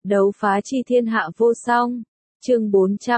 Đấu phá chi thiên hạ vô song. Chương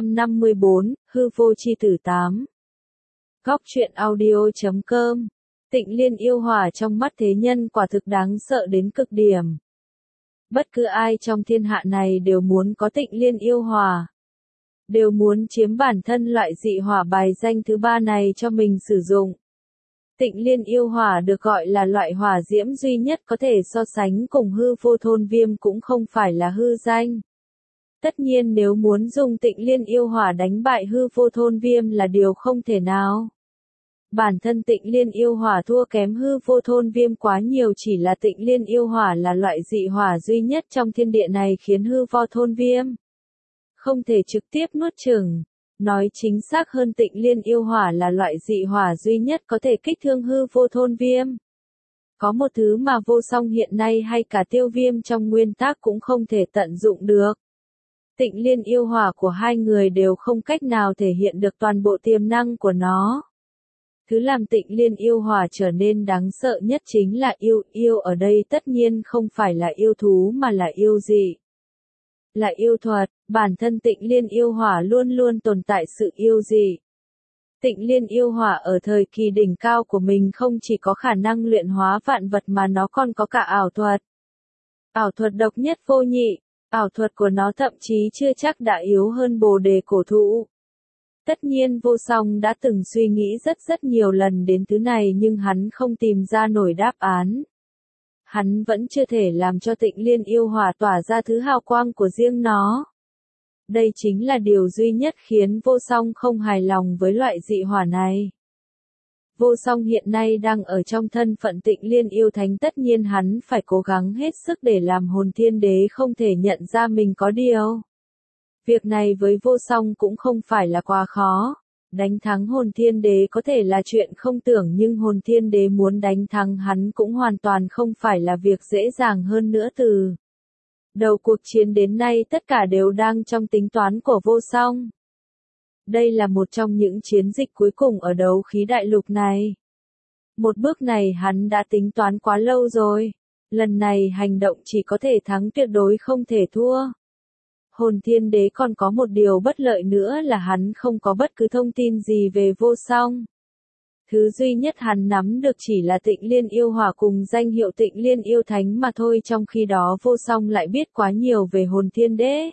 454, hư vô chi tử 8. Góc truyện audio.com. Tịnh Liên yêu hỏa trong mắt thế nhân quả thực đáng sợ đến cực điểm. Bất cứ ai trong thiên hạ này đều muốn có Tịnh Liên yêu hỏa. Đều muốn chiếm bản thân loại dị hỏa bài danh thứ 3 này cho mình sử dụng. Tịnh Liên yêu hỏa được gọi là loại hỏa diễm duy nhất có thể so sánh cùng hư vô thôn viêm cũng không phải là hư danh. Tất nhiên nếu muốn dùng Tịnh Liên yêu hỏa đánh bại hư vô thôn viêm là điều không thể nào. Bản thân Tịnh Liên yêu hỏa thua kém hư vô thôn viêm quá nhiều, chỉ là Tịnh Liên yêu hỏa là loại dị hỏa duy nhất trong thiên địa này khiến hư vô thôn viêm không thể trực tiếp nuốt chửng. Nói chính xác hơn, Tịnh Liên yêu hỏa là loại dị hỏa duy nhất có thể kích thương hư vô thôn viêm. Có một thứ mà Vô Song hiện nay hay cả Tiêu Viêm trong nguyên tác cũng không thể tận dụng được. Tịnh Liên yêu hỏa của hai người đều không cách nào thể hiện được toàn bộ tiềm năng của nó. Thứ làm Tịnh Liên yêu hỏa trở nên đáng sợ nhất chính là yêu ở đây tất nhiên không phải là yêu thú mà là yêu dị. Là yêu thuật, bản thân Tịnh Liên yêu hỏa luôn luôn tồn tại sự yêu dị. Tịnh Liên yêu hỏa ở thời kỳ đỉnh cao của mình không chỉ có khả năng luyện hóa vạn vật mà nó còn có cả ảo thuật. Ảo thuật độc nhất vô nhị, ảo thuật của nó thậm chí chưa chắc đã yếu hơn Bồ Đề cổ thụ. Tất nhiên Vô Song đã từng suy nghĩ rất nhiều lần đến thứ này nhưng hắn không tìm ra nổi đáp án. Hắn vẫn chưa thể làm cho Tịnh Liên yêu hỏa tỏa ra thứ hào quang của riêng nó. Đây chính là điều duy nhất khiến Vô Song không hài lòng với loại dị hỏa này. Vô Song hiện nay đang ở trong thân phận Tịnh Liên yêu thánh, tất nhiên hắn phải cố gắng hết sức để làm Hồn Thiên Đế không thể nhận ra mình có điều. Việc này với Vô Song cũng không phải là quá khó. Đánh thắng Hồn Thiên Đế có thể là chuyện không tưởng, nhưng Hồn Thiên Đế muốn đánh thắng hắn cũng hoàn toàn không phải là việc dễ dàng. Hơn nữa từ đầu cuộc chiến đến nay tất cả đều đang trong tính toán của Vô Song. Đây là một trong những chiến dịch cuối cùng ở đấu khí đại lục này. Một bước này hắn đã tính toán quá lâu rồi. Lần này hành động chỉ có thể thắng, tuyệt đối không thể thua. Hồn Thiên Đế còn có một điều bất lợi nữa là hắn không có bất cứ thông tin gì về Vô Song. Thứ duy nhất hắn nắm được chỉ là Tịnh Liên yêu hỏa cùng danh hiệu Tịnh Liên yêu thánh mà thôi, trong khi đó Vô Song lại biết quá nhiều về Hồn Thiên Đế.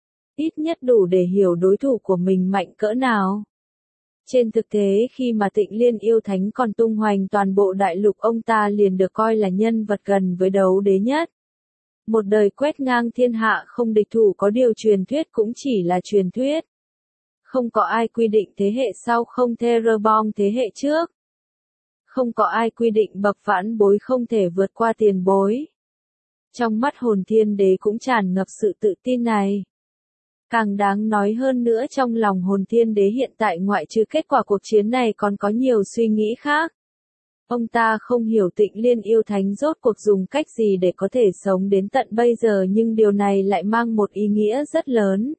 Ít nhất đủ để hiểu đối thủ của mình mạnh cỡ nào. Trên thực tế khi mà Tịnh Liên yêu thánh còn tung hoành toàn bộ đại lục, ông ta liền được coi là nhân vật gần với đấu đế nhất. Một đời quét ngang thiên hạ không địch thủ, có điều truyền thuyết cũng chỉ là truyền thuyết. Không có ai quy định thế hệ sau không Terabong thế hệ trước. Không có ai quy định bậc vãn bối không thể vượt qua tiền bối. Trong mắt Hồn Thiên Đế cũng tràn ngập sự tự tin này. Càng đáng nói hơn nữa, trong lòng Hồn Thiên Đế hiện tại ngoại trừ kết quả cuộc chiến này còn có nhiều suy nghĩ khác. Ông ta không hiểu Tịnh Liên yêu thánh rốt cuộc dùng cách gì để có thể sống đến tận bây giờ, nhưng điều này lại mang một ý nghĩa rất lớn.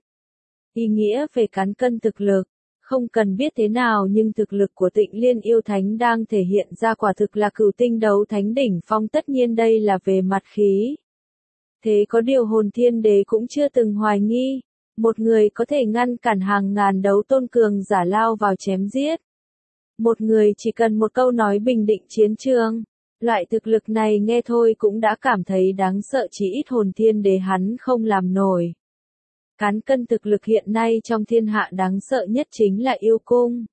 Ý nghĩa về cán cân thực lực. Không cần biết thế nào nhưng thực lực của Tịnh Liên yêu thánh đang thể hiện ra quả thực là cửu tinh đấu thánh đỉnh phong, tất nhiên đây là về mặt khí. Thế có điều Hồn Thiên Đế cũng chưa từng hoài nghi. Một người có thể ngăn cản hàng ngàn đấu tôn cường giả lao vào chém giết. Một người chỉ cần một câu nói bình định chiến trường. Loại thực lực này nghe thôi cũng đã cảm thấy đáng sợ, chỉ ít Hồn Thiên Đế hắn không làm nổi. Cán cân thực lực hiện nay trong thiên hạ đáng sợ nhất chính là yêu cung.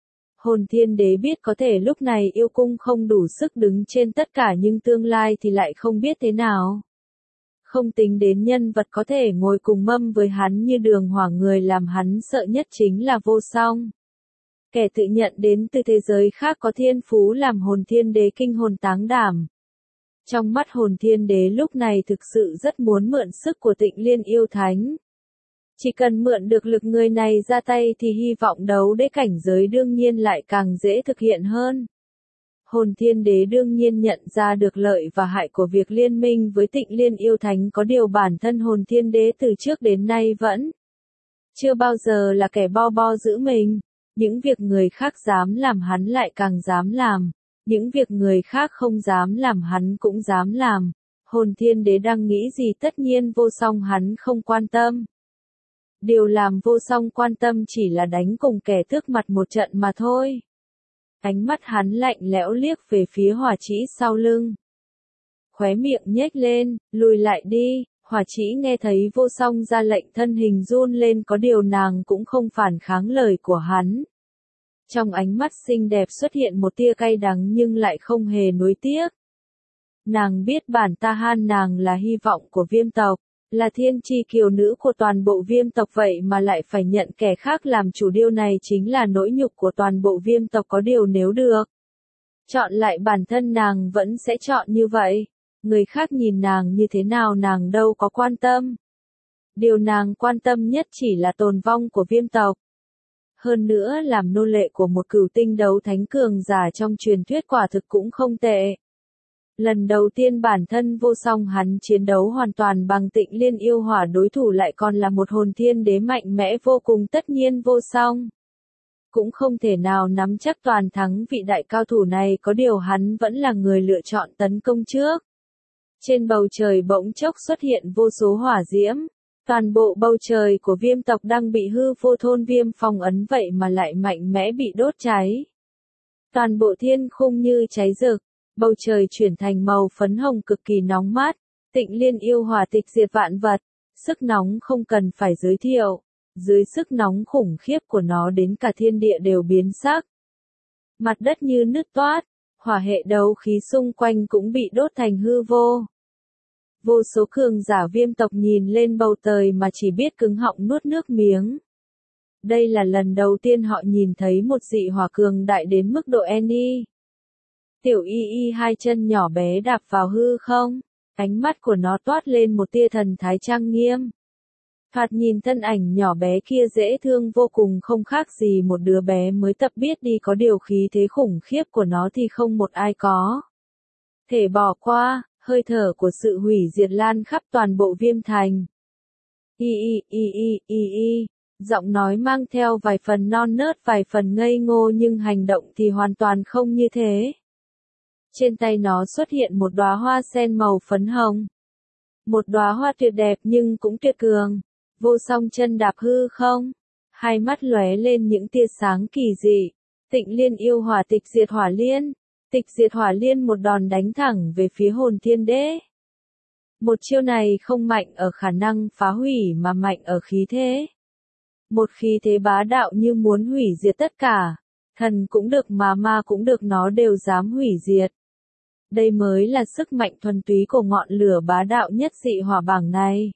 Hồn Thiên Đế biết có thể lúc này yêu cung không đủ sức đứng trên tất cả, nhưng tương lai thì lại không biết thế nào. Không tính đến nhân vật có thể ngồi cùng mâm với hắn như Đường Hỏa, người làm hắn sợ nhất chính là Vô Song. Kẻ tự nhận đến từ thế giới khác có thiên phú làm Hồn Thiên Đế kinh hồn táng đảm. Trong mắt Hồn Thiên Đế lúc này thực sự rất muốn mượn sức của Tịnh Liên yêu thánh. Chỉ cần mượn được lực người này ra tay thì hy vọng đấu đế cảnh giới đương nhiên lại càng dễ thực hiện hơn. Hồn Thiên Đế đương nhiên nhận ra được lợi và hại của việc liên minh với Tịnh Liên yêu thánh, có điều bản thân Hồn Thiên Đế từ trước đến nay vẫn chưa bao giờ là kẻ bo giữ mình. Những việc người khác dám làm hắn lại càng dám làm. Những việc người khác không dám làm hắn cũng dám làm. Hồn Thiên Đế đang nghĩ gì tất nhiên Vô Song hắn không quan tâm. Điều làm Vô Song quan tâm chỉ là đánh cùng kẻ tước mặt một trận mà thôi. Ánh mắt hắn lạnh lẽo liếc về phía Hỏa Trĩ sau lưng. Khóe miệng nhếch lên, lùi lại đi. Hỏa Trĩ nghe thấy Vô Song ra lệnh thân hình run lên, có điều nàng cũng không phản kháng lời của hắn. Trong ánh mắt xinh đẹp xuất hiện một tia cay đắng nhưng lại không hề nuối tiếc. Nàng biết bản Tahan nàng là hy vọng của Viêm tộc, là thiên chi kiều nữ của toàn bộ Viêm tộc, vậy mà lại phải nhận kẻ khác làm chủ, điều này chính là nỗi nhục của toàn bộ Viêm tộc, có điều nếu được chọn lại bản thân nàng vẫn sẽ chọn như vậy. Người khác nhìn nàng như thế nào nàng đâu có quan tâm. Điều nàng quan tâm nhất chỉ là tồn vong của Viêm tộc. Hơn nữa làm nô lệ của một cửu tinh đấu thánh cường giả trong truyền thuyết quả thực cũng không tệ. Lần đầu tiên bản thân Vô Song hắn chiến đấu hoàn toàn bằng Tịnh Liên yêu hỏa, đối thủ lại còn là một Hồn Thiên Đế mạnh mẽ vô cùng, tất nhiên Vô Song cũng không thể nào nắm chắc toàn thắng vị đại cao thủ này, có điều hắn vẫn là người lựa chọn tấn công trước. Trên bầu trời bỗng chốc xuất hiện vô số hỏa diễm. Toàn bộ bầu trời của Viêm tộc đang bị hư vô thôn viêm phong ấn, vậy mà lại mạnh mẽ bị đốt cháy. Toàn bộ thiên khung như cháy rực, bầu trời chuyển thành màu phấn hồng cực kỳ nóng mát. Tịnh Liên yêu hỏa tịch diệt vạn vật, sức nóng không cần phải giới thiệu. Dưới sức nóng khủng khiếp của nó đến cả thiên địa đều biến sắc. Mặt đất như nứt toát, hỏa hệ đấu khí xung quanh cũng bị đốt thành hư vô. Vô số cường giả Viêm tộc nhìn lên bầu trời mà chỉ biết cứng họng nuốt nước miếng. Đây là lần đầu tiên họ nhìn thấy một dị hỏa cường đại đến mức độ Ni. Tiểu Y hai chân nhỏ bé đạp vào hư không, ánh mắt của nó toát lên một tia thần thái trang nghiêm. Thoạt nhìn thân ảnh nhỏ bé kia dễ thương vô cùng, không khác gì một đứa bé mới tập biết đi, có điều khí thế khủng khiếp của nó thì không một ai có thể bỏ qua. Hơi thở của sự hủy diệt lan khắp toàn bộ Viêm thành. Giọng nói mang theo vài phần non nớt, vài phần ngây ngô, nhưng hành động thì hoàn toàn không như thế. Trên tay nó xuất hiện một đóa hoa sen màu phấn hồng. Một đóa hoa tuyệt đẹp nhưng cũng tuyệt cường. Vô Song chân đạp hư không, hai mắt lóe lên những tia sáng kỳ dị. Tịnh Liên yêu hỏa tịch diệt hỏa liên. Tịch diệt hỏa liên một đòn đánh thẳng về phía Hồn Thiên Đế. Một chiêu này không mạnh ở khả năng phá hủy mà mạnh ở khí thế. Một khí thế bá đạo như muốn hủy diệt tất cả. Thần cũng được mà ma cũng được, nó đều dám hủy diệt. Đây mới là sức mạnh thuần túy của ngọn lửa bá đạo nhất dị hỏa bảng này.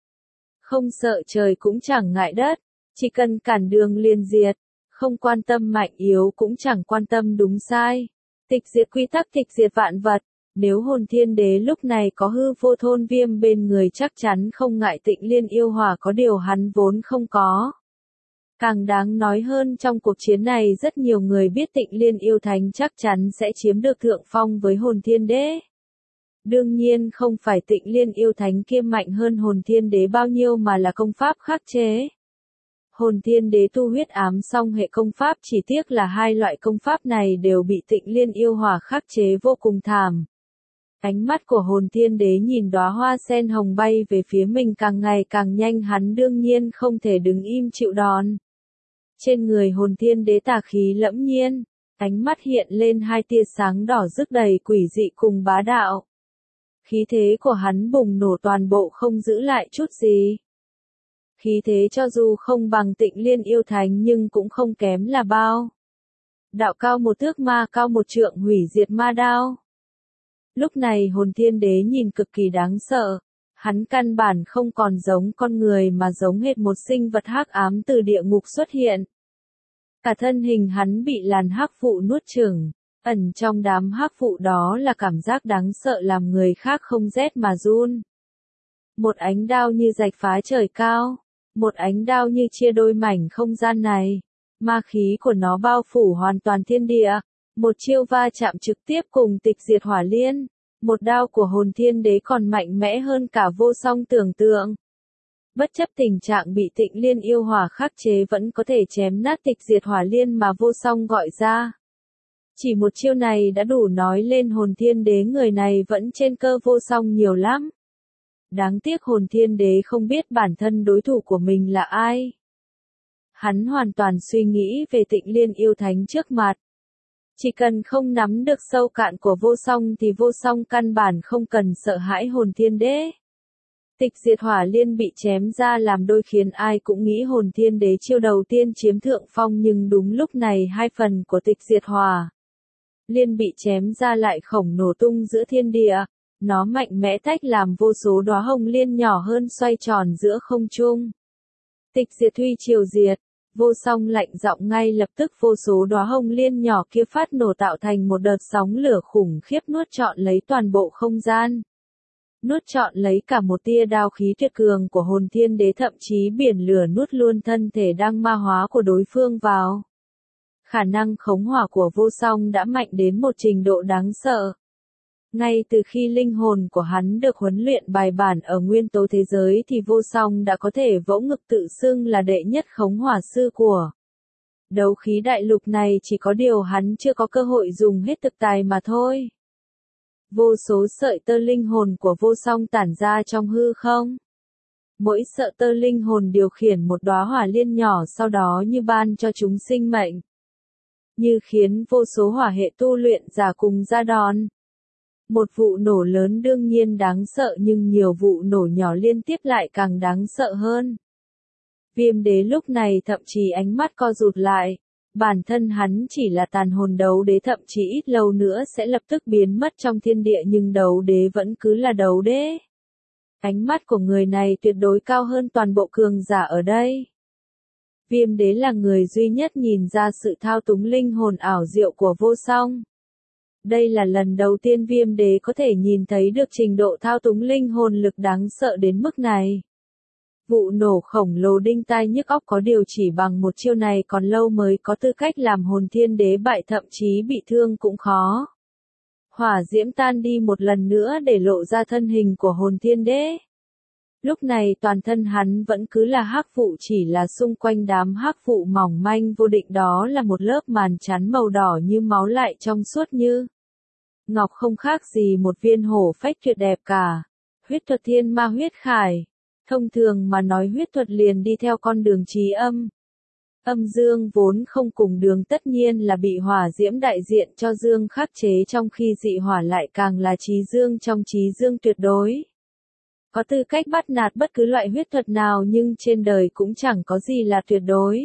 Không sợ trời cũng chẳng ngại đất, chỉ cần cản đường liền diệt, không quan tâm mạnh yếu cũng chẳng quan tâm đúng sai. Tịch diệt quy tắc, tịch diệt vạn vật. Nếu Hồn Thiên Đế lúc này có hư vô thôn viêm bên người chắc chắn không ngại Tịnh Liên yêu hỏa, có điều hắn vốn không có. Càng đáng nói hơn, trong cuộc chiến này rất nhiều người biết Tịnh Liên yêu thánh chắc chắn sẽ chiếm được thượng phong với Hồn Thiên Đế. Đương nhiên không phải Tịnh Liên yêu thánh kia mạnh hơn Hồn Thiên Đế bao nhiêu mà là công pháp khắc chế. Hồn Thiên Đế tu huyết ám song hệ công pháp, chỉ tiếc là hai loại công pháp này đều bị Tịnh Liên yêu hỏa khắc chế vô cùng thảm. Ánh mắt của Hồn Thiên Đế nhìn đóa hoa sen hồng bay về phía mình càng ngày càng nhanh, hắn đương nhiên không thể đứng im chịu đòn. Trên người Hồn Thiên Đế tà khí lẫm nhiên, ánh mắt hiện lên hai tia sáng đỏ rực đầy quỷ dị cùng bá đạo. Khí thế của hắn bùng nổ toàn bộ, không giữ lại chút gì. Khí thế cho dù không bằng Tịnh Liên yêu thánh nhưng cũng không kém là bao. Đạo cao một thước, ma cao một trượng, hủy diệt ma đao. Lúc này Hồn Thiên Đế nhìn cực kỳ đáng sợ. Hắn căn bản không còn giống con người mà giống hệt một sinh vật hắc ám từ địa ngục xuất hiện. Cả thân hình hắn bị làn hắc vụ nuốt chửng. Ẩn trong đám hắc vụ đó là cảm giác đáng sợ làm người khác không rét mà run. Một ánh đao như rạch phá trời cao. Một ánh đao như chia đôi mảnh không gian này. Ma khí của nó bao phủ hoàn toàn thiên địa. Một chiêu va chạm trực tiếp cùng tịch diệt hỏa liên. Một đao của Hồn Thiên Đế còn mạnh mẽ hơn cả Vô Song tưởng tượng. Bất chấp tình trạng bị Tịnh Liên yêu hỏa khắc chế vẫn có thể chém nát tịch diệt hỏa liên mà Vô Song gọi ra. Chỉ một chiêu này đã đủ nói lên Hồn Thiên Đế người này vẫn trên cơ vô song nhiều lắm. Đáng tiếc Hồn Thiên Đế không biết bản thân đối thủ của mình là ai. Hắn hoàn toàn suy nghĩ về Tịnh Liên yêu thánh trước mặt. Chỉ cần không nắm được sâu cạn của vô song thì vô song căn bản không cần sợ hãi Hồn Thiên Đế. Tịch diệt hỏa liên bị chém ra làm đôi khiến ai cũng nghĩ Hồn Thiên Đế chiêu đầu tiên chiếm thượng phong, nhưng đúng lúc này hai phần của tịch diệt hỏa liên bị chém ra lại khổng nổ tung giữa thiên địa. Nó mạnh mẽ tách làm vô số đóa hồng liên nhỏ hơn xoay tròn giữa không trung. Tịch diệt huy triều diệt, vô song lạnh giọng ngay lập tức vô số đóa hồng liên nhỏ kia phát nổ tạo thành một đợt sóng lửa khủng khiếp nuốt trọn lấy toàn bộ không gian. Nuốt trọn lấy cả một tia đao khí tuyệt cường của Hồn Thiên Đế, thậm chí biển lửa nuốt luôn thân thể đang ma hóa của đối phương vào. Khả năng khống hỏa của vô song đã mạnh đến một trình độ đáng sợ. Ngay từ khi linh hồn của hắn được huấn luyện bài bản ở nguyên tố thế giới thì vô song đã có thể vỗ ngực tự xưng là đệ nhất khống hỏa sư của đấu khí đại lục này, chỉ có điều hắn chưa có cơ hội dùng hết thực tài mà thôi. Vô số sợi tơ linh hồn của vô song tản ra trong hư không. Mỗi sợi tơ linh hồn điều khiển một đóa hỏa liên nhỏ, sau đó như ban cho chúng sinh mệnh. Như khiến vô số hỏa hệ tu luyện giả cùng ra đòn. Một vụ nổ lớn đương nhiên đáng sợ, nhưng nhiều vụ nổ nhỏ liên tiếp lại càng đáng sợ hơn. Viêm đế lúc này thậm chí ánh mắt co rụt lại. Bản thân hắn chỉ là tàn hồn đấu đế, thậm chí ít lâu nữa sẽ lập tức biến mất trong thiên địa, nhưng đấu đế vẫn cứ là đấu đế. Ánh mắt của người này tuyệt đối cao hơn toàn bộ cường giả ở đây. Viêm đế là người duy nhất nhìn ra sự thao túng linh hồn ảo diệu của vô song. Đây là lần đầu tiên viêm đế có thể nhìn thấy được trình độ thao túng linh hồn lực đáng sợ đến mức này. Vụ nổ khổng lồ đinh tai nhức óc, có điều chỉ bằng một chiêu này còn lâu mới có tư cách làm Hồn Thiên Đế bại, thậm chí bị thương cũng khó. Hỏa diễm tan đi một lần nữa để lộ ra thân hình của Hồn Thiên Đế. Lúc này toàn thân hắn vẫn cứ là hắc vụ, chỉ là xung quanh đám hắc vụ mỏng manh vô định đó là một lớp màn chắn màu đỏ như máu, lại trong suốt như ngọc, không khác gì một viên hổ phách tuyệt đẹp cả. Huyết thuật thiên ma huyết khải. Thông thường mà nói, huyết thuật liền đi theo con đường trí âm. Âm dương vốn không cùng đường, tất nhiên là bị hỏa diễm đại diện cho dương khắc chế, trong khi dị hỏa lại càng là trí dương trong trí dương tuyệt đối. Có tư cách bắt nạt bất cứ loại huyết thuật nào, nhưng trên đời cũng chẳng có gì là tuyệt đối.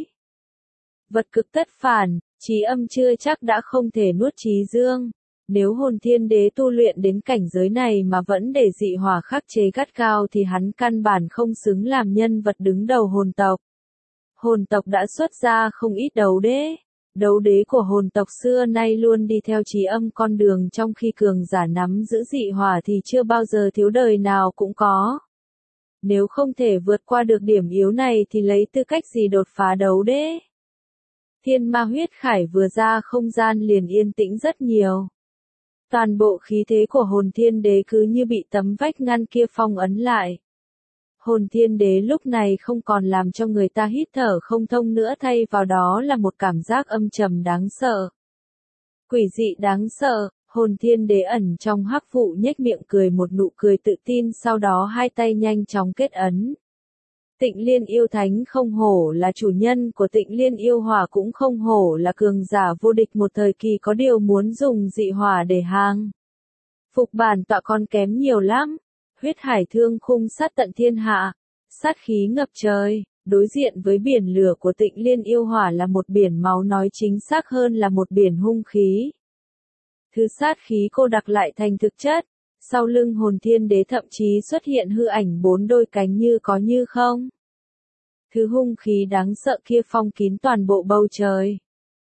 Vật cực tất phản, trí âm chưa chắc đã không thể nuốt trí dương. Nếu Hồn Thiên Đế tu luyện đến cảnh giới này mà vẫn để dị hỏa khắc chế gắt gao thì hắn căn bản không xứng làm nhân vật đứng đầu hồn tộc. Hồn tộc đã xuất ra không ít đấu đế. Đấu đế của hồn tộc xưa nay luôn đi theo trí âm con đường, trong khi cường giả nắm giữ dị hỏa thì chưa bao giờ thiếu, đời nào cũng có. Nếu không thể vượt qua được điểm yếu này thì lấy tư cách gì đột phá đấu đế? Thiên ma huyết khải vừa ra, không gian liền yên tĩnh rất nhiều. Toàn bộ khí thế của Hồn Thiên Đế cứ như bị tấm vách ngăn kia phong ấn lại. Hồn Thiên Đế lúc này không còn làm cho người ta hít thở không thông nữa, thay vào đó là một cảm giác âm trầm đáng sợ. Quỷ dị đáng sợ. Hồn Thiên Đế ẩn trong hắc vụ nhếch miệng cười một nụ cười tự tin, sau đó hai tay nhanh chóng kết ấn. Tịnh Liên yêu thánh không hổ là chủ nhân của Tịnh Liên yêu hỏa, cũng không hổ là cường giả vô địch một thời kỳ, có điều muốn dùng dị hỏa để hàng phục bản tọa còn kém nhiều lắm. Huyết hải thương khung sát tận thiên hạ, sát khí ngập trời, đối diện với biển lửa của Tịnh Liên yêu hỏa là một biển máu, nói chính xác hơn là một biển hung khí. Thứ sát khí cô đặc lại thành thực chất. Sau lưng Hồn Thiên Đế thậm chí xuất hiện hư ảnh 4 đôi cánh như có như không. Thứ hung khí đáng sợ kia phong kín toàn bộ bầu trời.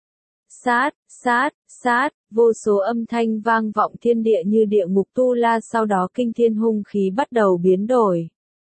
Sát, sát, sát, vô số âm thanh vang vọng thiên địa như địa ngục tu la, sau đó kinh thiên hung khí bắt đầu biến đổi.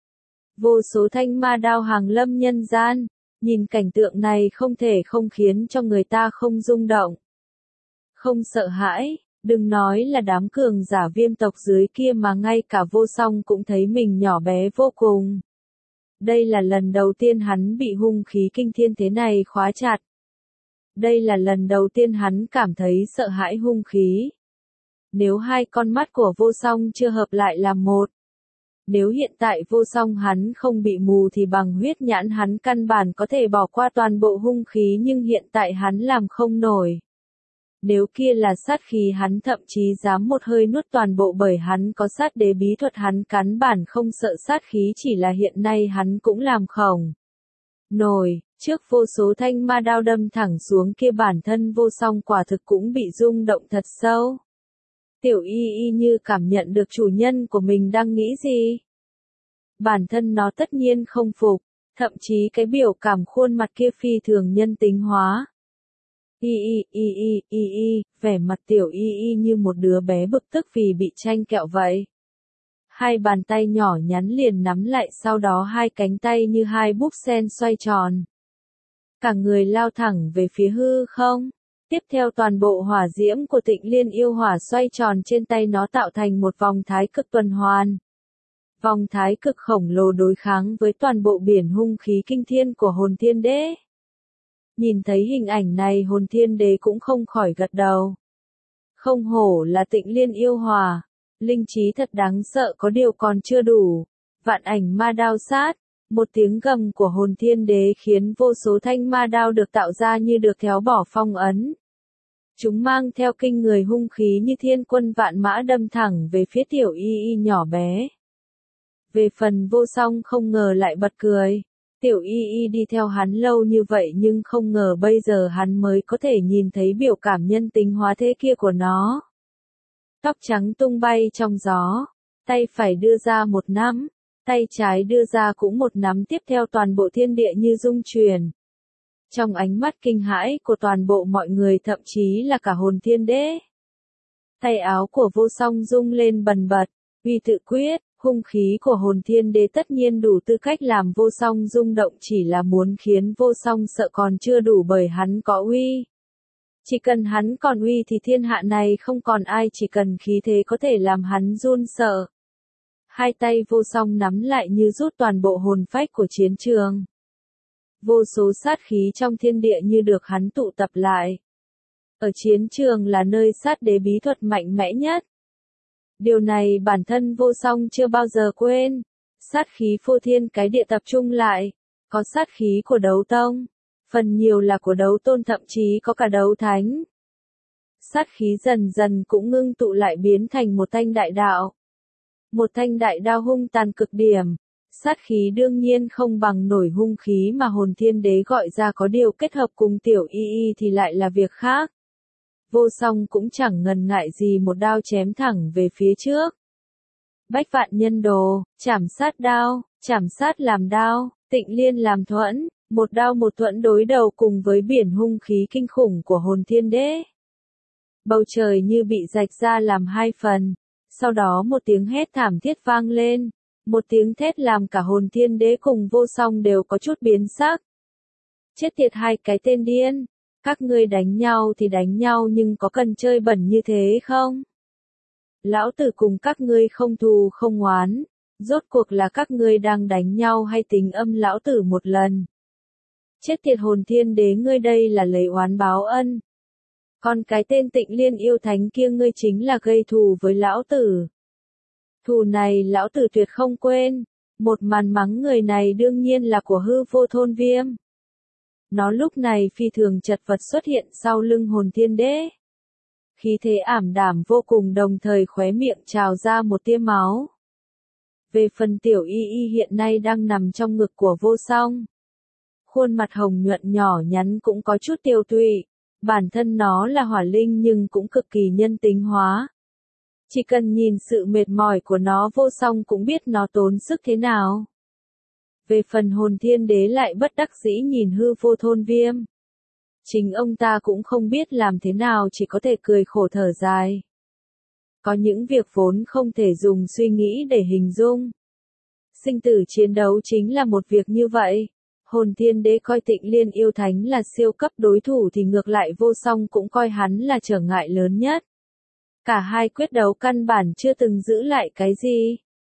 Vô số thanh ma đao hàng lâm nhân gian, nhìn cảnh tượng này không thể không khiến cho người ta không rung động, không sợ hãi. Đừng nói là đám cường giả viêm tộc dưới kia, mà ngay cả vô song cũng thấy mình nhỏ bé vô cùng. Đây là lần đầu tiên hắn bị hung khí kinh thiên thế này khóa chặt. Đây là lần đầu tiên hắn cảm thấy sợ hãi hung khí. Nếu hai con mắt của vô song chưa hợp lại làm một. Nếu hiện tại vô song hắn không bị mù thì bằng huyết nhãn hắn căn bản có thể bỏ qua toàn bộ hung khí, nhưng hiện tại hắn làm không nổi. Nếu kia là sát khí hắn thậm chí dám một hơi nuốt toàn bộ, bởi hắn có sát đế bí thuật, hắn căn bản không sợ sát khí, chỉ là hiện nay hắn cũng làm không nổi. Trước vô số thanh ma đao đâm thẳng xuống kia, bản thân vô song quả thực cũng bị rung động thật sâu. Tiểu y y như cảm nhận được chủ nhân của mình đang nghĩ gì. Bản thân nó tất nhiên không phục, thậm chí cái biểu cảm khuôn mặt kia phi thường nhân tính hóa. Vẻ mặt tiểu y y như một đứa bé bực tức vì bị tranh kẹo vậy. Hai bàn tay nhỏ nhắn liền nắm lại, sau đó hai cánh tay như hai búp sen xoay tròn. Cả người lao thẳng về phía hư không. Tiếp theo toàn bộ hỏa diễm của Tịnh Liên yêu hỏa xoay tròn trên tay nó, tạo thành một vòng thái cực tuần hoàn. Vòng thái cực khổng lồ đối kháng với toàn bộ biển hung khí kinh thiên của Hồn Thiên Đế. Nhìn thấy hình ảnh này, Hồn Thiên Đế cũng không khỏi gật đầu. Không hổ là Tịnh Liên yêu hỏa, linh trí thật đáng sợ, có điều còn chưa đủ. Vạn ảnh ma đao sát. Một tiếng gầm của Hồn Thiên Đế khiến vô số thanh ma đao được tạo ra như được tháo bỏ phong ấn. Chúng mang theo kinh người hung khí như thiên quân vạn mã đâm thẳng về phía tiểu y y nhỏ bé. Về phần vô song không ngờ lại bật cười. Tiểu y y đi theo hắn lâu như vậy nhưng không ngờ bây giờ hắn mới có thể nhìn thấy biểu cảm nhân tính hóa thế kia của nó. Tóc trắng tung bay trong gió, tay phải đưa ra một nắm. Tay trái đưa ra cũng một nắm, tiếp theo toàn bộ thiên địa như rung chuyển. Trong ánh mắt kinh hãi của toàn bộ mọi người, thậm chí là cả Hồn Thiên Đế. Tay áo của vô song rung lên bần bật, uy tự quyết, hung khí của Hồn Thiên Đế tất nhiên đủ tư cách làm vô song rung động, chỉ là muốn khiến vô song sợ còn chưa đủ, bởi hắn có uy. Chỉ cần hắn còn uy thì thiên hạ này không còn ai, chỉ cần khí thế có thể làm hắn run sợ. Hai tay vô song nắm lại như rút toàn bộ hồn phách của chiến trường. Vô số sát khí trong thiên địa như được hắn tụ tập lại. Ở chiến trường là nơi sát đế bí thuật mạnh mẽ nhất. Điều này bản thân vô song chưa bao giờ quên. Sát khí phô thiên cái địa tập trung lại. Có sát khí của đấu tông. Phần nhiều là của đấu tôn, thậm chí có cả đấu thánh. Sát khí dần dần cũng ngưng tụ lại, biến thành một thanh đại đạo. Một thanh đại đao hung tàn cực điểm. Sát khí đương nhiên không bằng nổi hung khí mà Hồn Thiên Đế gọi ra, có điều kết hợp cùng tiểu y y thì lại là việc khác. Vô song cũng chẳng ngần ngại gì, một đao chém thẳng về phía trước. Bách vạn nhân đồ, chảm sát đao, chảm sát làm đao, Tịnh Liên làm thuẫn, một đao một thuẫn đối đầu cùng với biển hung khí kinh khủng của Hồn Thiên Đế. Bầu trời như bị rạch ra làm hai phần. Sau đó một tiếng hét thảm thiết vang lên, một tiếng thét làm cả Hồn Thiên Đế cùng vô song đều có chút biến sắc. Chết tiệt hai cái tên điên, các ngươi đánh nhau thì đánh nhau nhưng có cần chơi bẩn như thế không? Lão tử cùng các ngươi không thù không oán, rốt cuộc là các ngươi đang đánh nhau hay tính âm lão tử một lần? Chết tiệt Hồn Thiên Đế, ngươi đây là lấy oán báo ân. Còn cái tên Tịnh Liên yêu thánh kia, ngươi chính là gây thù với lão tử. Thù này lão tử tuyệt không quên. Một màn mắng người này đương nhiên là của hư vô thôn viêm. Nó lúc này phi thường chật vật xuất hiện sau lưng Hồn Thiên Đế. Khí thế ảm đạm vô cùng, đồng thời khóe miệng trào ra một tia máu. Về phần tiểu y y hiện nay đang nằm trong ngực của vô song. Khuôn mặt hồng nhuận nhỏ nhắn cũng có chút tiêu tụy. Bản thân nó là hỏa linh nhưng cũng cực kỳ nhân tính hóa. Chỉ cần nhìn sự mệt mỏi của nó, vô song cũng biết nó tốn sức thế nào. Về phần Hồn Thiên Đế lại bất đắc dĩ nhìn hư vô thôn viêm. Chính ông ta cũng không biết làm thế nào, chỉ có thể cười khổ thở dài. Có những việc vốn không thể dùng suy nghĩ để hình dung. Sinh tử chiến đấu chính là một việc như vậy. Hồn Thiên Đế coi Tịnh Liên yêu thánh là siêu cấp đối thủ thì ngược lại vô song cũng coi hắn là trở ngại lớn nhất. Cả hai quyết đấu căn bản chưa từng giữ lại cái gì.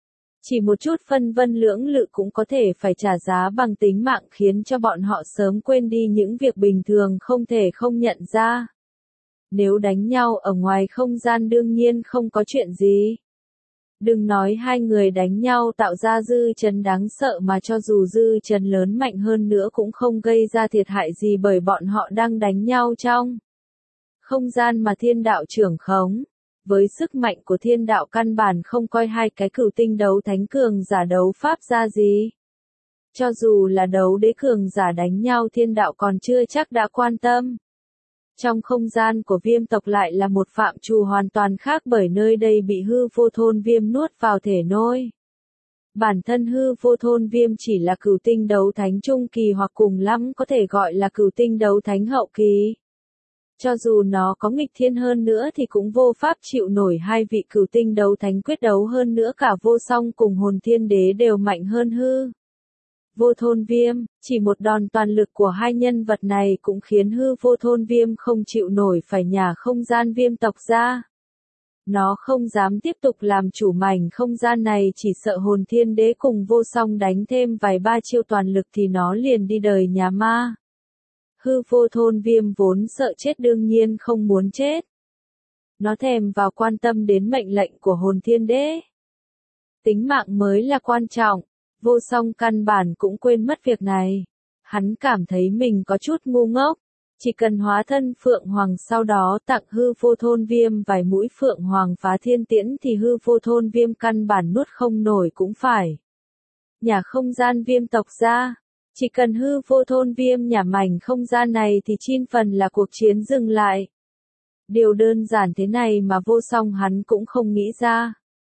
Chỉ một chút phân vân lưỡng lự cũng có thể phải trả giá bằng tính mạng khiến cho bọn họ sớm quên đi những việc bình thường không thể không nhận ra. Nếu đánh nhau ở ngoài không gian đương nhiên không có chuyện gì. Đừng nói hai người đánh nhau tạo ra dư chấn đáng sợ mà cho dù dư chấn lớn mạnh hơn nữa cũng không gây ra thiệt hại gì bởi bọn họ đang đánh nhau trong không gian mà thiên đạo trưởng khống. Với sức mạnh của thiên đạo căn bản không coi hai cái cửu tinh đấu thánh cường giả đấu pháp ra gì. Cho dù là đấu đế cường giả đánh nhau thiên đạo còn chưa chắc đã quan tâm. Trong không gian của viêm tộc lại là một phạm trù hoàn toàn khác bởi nơi đây bị hư vô thôn viêm nuốt vào thể nôi. Bản thân hư vô thôn viêm chỉ là cửu tinh đấu thánh trung kỳ hoặc cùng lắm có thể gọi là cửu tinh đấu thánh hậu kỳ. Cho dù nó có nghịch thiên hơn nữa thì cũng vô pháp chịu nổi hai vị cửu tinh đấu thánh quyết đấu hơn nữa cả vô song cùng hồn thiên đế đều mạnh hơn hư vô thôn viêm, chỉ một đòn toàn lực của hai nhân vật này cũng khiến hư vô thôn viêm không chịu nổi phải nhả không gian viêm tộc ra. Nó không dám tiếp tục làm chủ mảnh không gian này chỉ sợ hồn thiên đế cùng vô song đánh thêm vài ba chiêu toàn lực thì nó liền đi đời nhà ma. Hư vô thôn viêm vốn sợ chết đương nhiên không muốn chết. Nó thèm vào quan tâm đến mệnh lệnh của hồn thiên đế. Tính mạng mới là quan trọng. Vô song căn bản cũng quên mất việc này. Hắn cảm thấy mình có chút ngu ngốc. Chỉ cần hóa thân Phượng Hoàng sau đó tặng hư vô thôn viêm vài mũi Phượng Hoàng phá thiên tiễn thì hư vô thôn viêm căn bản nuốt không nổi cũng phải. Nhả không gian viêm tộc ra. Chỉ cần hư vô thôn viêm nhả mảnh không gian này thì chín phần là cuộc chiến dừng lại. Điều đơn giản thế này mà vô song hắn cũng không nghĩ ra.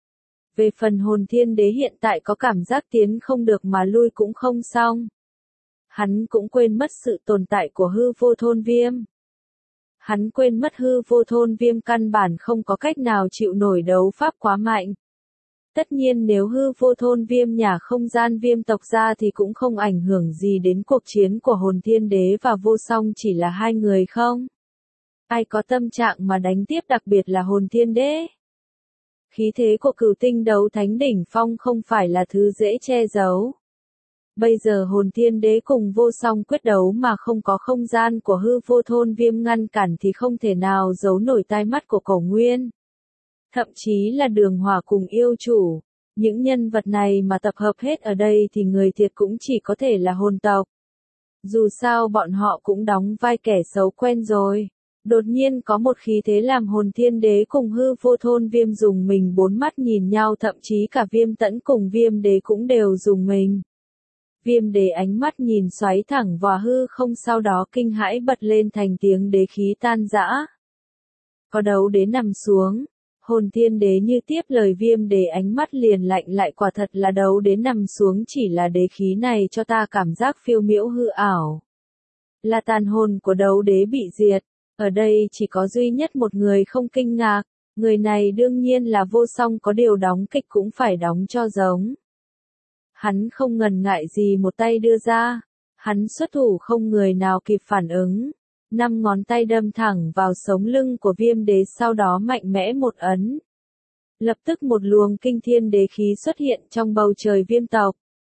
Về phần hồn thiên đế hiện tại có cảm giác tiến không được mà lui cũng không xong. Hắn cũng quên mất sự tồn tại của hư vô thôn viêm. Hắn quên mất hư vô thôn viêm căn bản không có cách nào chịu nổi đấu pháp quá mạnh. Tất nhiên nếu hư vô thôn viêm nhả không gian viêm tộc ra thì cũng không ảnh hưởng gì đến cuộc chiến của hồn thiên đế và vô song chỉ là hai người không. Ai có tâm trạng mà đánh tiếp đặc biệt là hồn thiên đế. Khí thế của cửu tinh đấu thánh đỉnh phong không phải là thứ dễ che giấu. Bây giờ hồn thiên đế cùng vô song quyết đấu mà không có không gian của hư vô thôn viêm ngăn cản thì không thể nào giấu nổi tai mắt của cổ nguyên. Thậm chí là đường hỏa cùng yêu chủ. Những nhân vật này mà tập hợp hết ở đây thì người thiệt cũng chỉ có thể là hồn tộc. Dù sao bọn họ cũng đóng vai kẻ xấu quen rồi. Đột nhiên có một khí thế làm hồn thiên đế cùng hư vô thôn viêm dùng mình bốn mắt nhìn nhau thậm chí cả viêm tẫn cùng viêm đế cũng đều dùng mình. Viêm đế ánh mắt nhìn xoáy thẳng vào hư không sau đó kinh hãi bật lên thành tiếng đế khí tan rã. Có đấu đế nằm xuống. Hồn thiên đế như tiếp lời viêm đế ánh mắt liền lạnh lại quả thật là đấu đế nằm xuống chỉ là đế khí này cho ta cảm giác phiêu miễu hư ảo. Là tàn hồn của đấu đế bị diệt. Ở đây chỉ có duy nhất một người không kinh ngạc, người này đương nhiên là vô song có điều đóng kịch cũng phải đóng cho giống. Hắn không ngần ngại gì một tay đưa ra, hắn xuất thủ không người nào kịp phản ứng. 5 ngón tay đâm thẳng vào sống lưng của viêm đế sau đó mạnh mẽ một ấn. Lập tức một luồng kinh thiên đế khí xuất hiện trong bầu trời viêm tộc.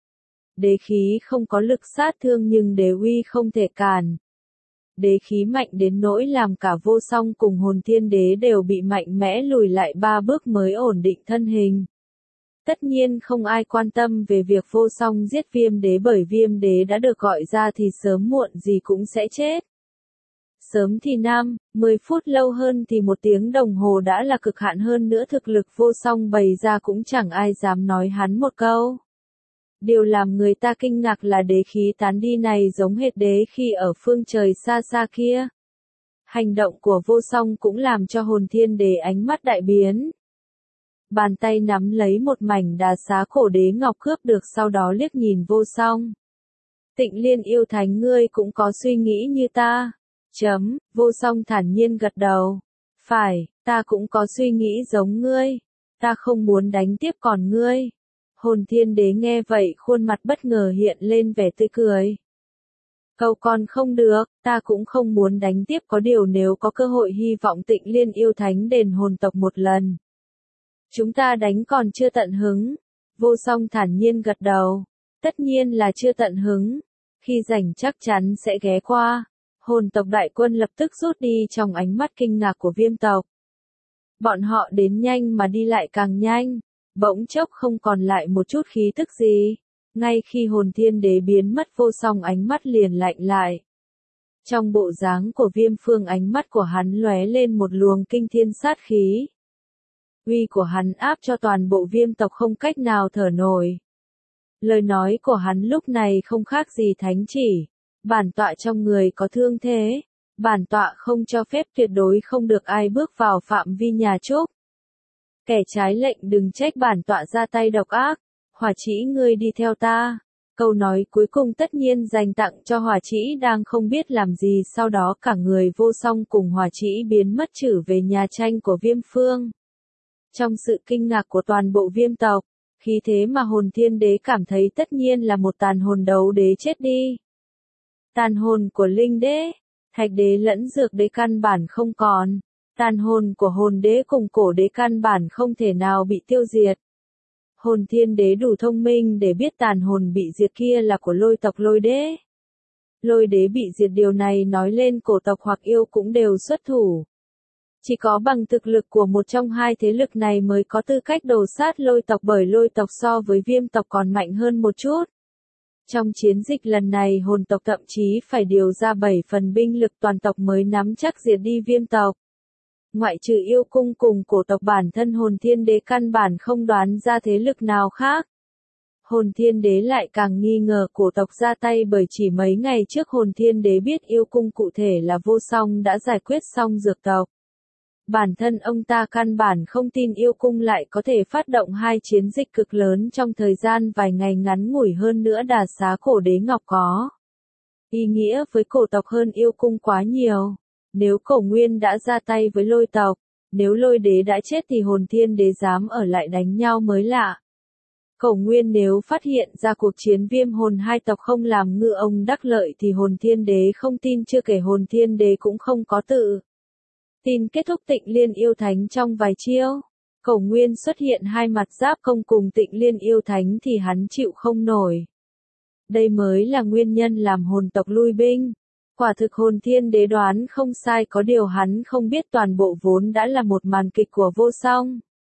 Đế khí không có lực sát thương nhưng đế uy không thể cản. Đế khí mạnh đến nỗi làm cả vô song cùng hồn thiên đế đều bị mạnh mẽ lùi lại 3 bước mới ổn định thân hình. Tất nhiên không ai quan tâm về việc vô song giết viêm đế bởi viêm đế đã được gọi ra thì sớm muộn gì cũng sẽ chết. Sớm thì 10 phút lâu hơn thì 1 tiếng đồng hồ đã là cực hạn hơn nữa thực lực vô song bày ra cũng chẳng ai dám nói hắn một câu. Điều làm người ta kinh ngạc là đế khí tán đi này giống hệt đế khi ở phương trời xa xa kia. Hành động của vô song cũng làm cho hồn thiên đế ánh mắt đại biến. Bàn tay nắm lấy một mảnh đá xá cổ đế ngọc cướp được sau đó liếc nhìn vô song. Tịnh Liên yêu thánh ngươi cũng có suy nghĩ như ta. Vô song thản nhiên gật đầu. Phải, ta cũng có suy nghĩ giống ngươi. Ta không muốn đánh tiếp còn ngươi. Hồn thiên đế nghe vậy khuôn mặt bất ngờ hiện lên vẻ tươi cười. Câu còn không được, ta cũng không muốn đánh tiếp có điều nếu có cơ hội hy vọng Tịnh Liên yêu thánh đền hồn tộc một lần. Chúng ta đánh còn chưa tận hứng. Vô Song thản nhiên gật đầu. Tất nhiên là chưa tận hứng. Khi rảnh chắc chắn sẽ ghé qua. Hồn tộc đại quân lập tức rút đi trong ánh mắt kinh ngạc của Viêm tộc. Bọn họ đến nhanh mà đi lại càng nhanh. Bỗng chốc không còn lại một chút khí tức gì. Ngay khi hồn thiên đế biến mất, Vô Song ánh mắt liền lạnh lại. Trong bộ dáng của Viêm Phương, ánh mắt của hắn lóe lên một luồng kinh thiên sát khí. Uy của hắn áp cho toàn bộ Viêm tộc không cách nào thở nổi. Lời nói của hắn lúc này không khác gì thánh chỉ. Bản tọa trong người có thương thế. Bản tọa không cho phép, tuyệt đối không được ai bước vào phạm vi nhà Trúc. Kẻ trái lệnh đừng trách bản tọa ra tay độc ác. Hỏa Trĩ, ngươi đi theo ta. Câu nói cuối cùng tất nhiên dành tặng cho Hỏa Trĩ đang không biết làm gì, sau đó cả người Vô Song cùng Hỏa Trĩ biến mất trở về nhà tranh của Viêm Phương. Trong sự kinh ngạc của toàn bộ Viêm tộc, khí thế mà hồn thiên đế cảm thấy tất nhiên là một tàn hồn đấu đế chết đi. Tàn hồn của linh đế, thạch đế lẫn dược đế căn bản không còn. Tàn hồn của hồn đế cùng cổ đế căn bản không thể nào bị tiêu diệt. Hồn thiên đế đủ thông minh để biết tàn hồn bị diệt kia là của lôi tộc lôi đế. Lôi đế bị diệt, điều này nói lên cổ tộc hoặc yêu cũng đều xuất thủ. Chỉ có bằng thực lực của một trong hai thế lực này mới có tư cách đồ sát lôi tộc, bởi lôi tộc so với Viêm tộc còn mạnh hơn một chút. Trong chiến dịch lần này hồn tộc thậm chí phải điều ra 7 phần binh lực toàn tộc mới nắm chắc diệt đi Viêm tộc. Ngoại trừ yêu cung cùng cổ tộc, bản thân hồn thiên đế căn bản không đoán ra thế lực nào khác. Hồn thiên đế lại càng nghi ngờ cổ tộc ra tay, bởi chỉ mấy ngày trước hồn thiên đế biết yêu cung cụ thể là Vô Song đã giải quyết xong dược tộc. Bản thân ông ta căn bản không tin yêu cung lại có thể phát động hai chiến dịch cực lớn trong thời gian vài ngày ngắn ngủi, hơn nữa đà xá cổ đế ngọc có ý nghĩa với cổ tộc hơn yêu cung quá nhiều. Nếu Cổ Nguyên đã ra tay với lôi tộc, nếu lôi đế đã chết thì hồn thiên đế dám ở lại đánh nhau mới lạ. Cổ Nguyên nếu phát hiện ra cuộc chiến viêm hồn hai tộc không làm ngư ông đắc lợi thì hồn thiên đế không tin, chưa kể hồn thiên đế cũng không có tự tin kết thúc Tịnh Liên yêu thánh trong vài chiêu. Cổ Nguyên xuất hiện hai mặt giáp công cùng Tịnh Liên yêu thánh thì hắn chịu không nổi. Đây mới là nguyên nhân làm hồn tộc lui binh. Quả thực hồn thiên đế đoán không sai, có điều hắn không biết toàn bộ vốn đã là một màn kịch của Vô Song.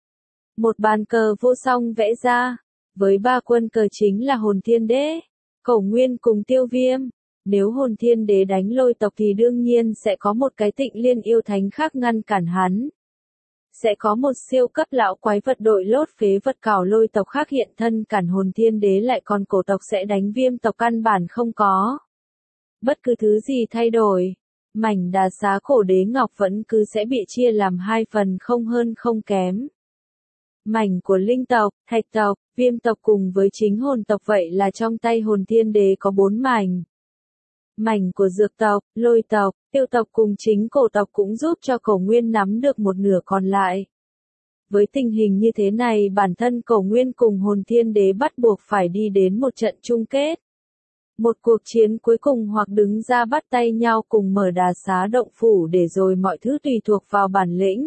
Một bàn cờ Vô Song vẽ ra, với 3 quân cờ chính là hồn thiên đế, Cổ Nguyên cùng Tiêu Viêm. Nếu hồn thiên đế đánh lôi tộc thì đương nhiên sẽ có một cái Tịnh Liên yêu thánh khác ngăn cản hắn. Sẽ có một siêu cấp lão quái vật đội lốt phế vật cào lôi tộc khác hiện thân cản hồn thiên đế, lại còn cổ tộc sẽ đánh Viêm tộc, căn bản không có bất cứ thứ gì thay đổi. Mảnh đà xá cổ đế ngọc vẫn cứ sẽ bị chia làm 2 phần, không hơn không kém. Mảnh của linh tộc, thạch tộc, Viêm tộc cùng với chính hồn tộc, vậy là trong tay hồn thiên đế có 4 mảnh. Mảnh của dược tộc, lôi tộc, tiêu tộc cùng chính cổ tộc cũng giúp cho Cổ Nguyên nắm được một nửa còn lại. Với tình hình như thế này, bản thân Cổ Nguyên cùng hồn thiên đế bắt buộc phải đi đến một trận chung kết. Một cuộc chiến cuối cùng, hoặc đứng ra bắt tay nhau cùng mở đà xá động phủ, để rồi mọi thứ tùy thuộc vào bản lĩnh.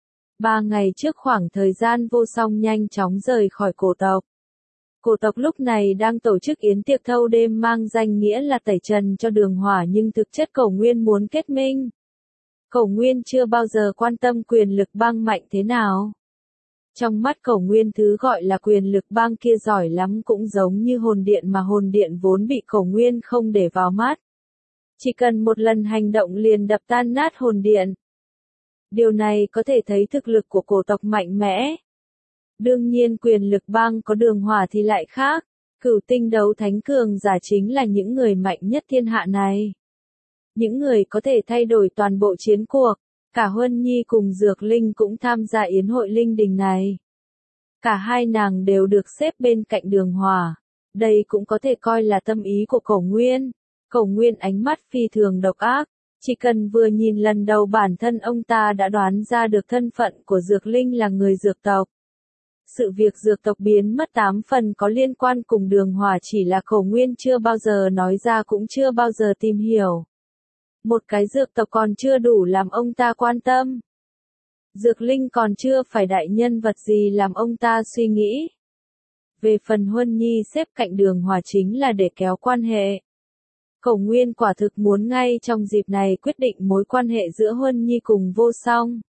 3 ngày trước khoảng thời gian Vô Song nhanh chóng rời khỏi cổ tộc. Cổ tộc lúc này đang tổ chức yến tiệc thâu đêm mang danh nghĩa là tẩy trần cho Đường Hỏa, nhưng thực chất Cổ Nguyên muốn kết minh. Cổ Nguyên chưa bao giờ quan tâm quyền lực bang mạnh thế nào. Trong mắt Cổ Nguyên thứ gọi là quyền lực bang kia giỏi lắm cũng giống như hồn điện, mà hồn điện vốn bị Cổ Nguyên không để vào mắt. Chỉ cần một lần hành động liền đập tan nát hồn điện. Điều này có thể thấy thực lực của cổ tộc mạnh mẽ. Đương nhiên quyền lực bang có Đường Hỏa thì lại khác. Cửu tinh đấu thánh cường giả chính là những người mạnh nhất thiên hạ này. Những người có thể thay đổi toàn bộ chiến cuộc. Cả Huân Nhi cùng Dược Linh cũng tham gia yến hội linh đình này. Cả hai nàng đều được xếp bên cạnh Đường Hỏa. Đây cũng có thể coi là tâm ý của Cổ Nguyên. Cổ Nguyên ánh mắt phi thường độc ác. Chỉ cần vừa nhìn lần đầu bản thân ông ta đã đoán ra được thân phận của Dược Linh là người dược tộc. Sự việc dược tộc biến mất 8 phần có liên quan cùng Đường Hỏa chỉ là Cổ Nguyên chưa bao giờ nói ra, cũng chưa bao giờ tìm hiểu. Một cái dược tộc còn chưa đủ làm ông ta quan tâm. Dược Linh còn chưa phải đại nhân vật gì làm ông ta suy nghĩ. Về phần Huân Nhi xếp cạnh Đường Hòa chính là để kéo quan hệ. Cổ Nguyên quả thực muốn ngay trong dịp này quyết định mối quan hệ giữa Huân Nhi cùng Vô Song.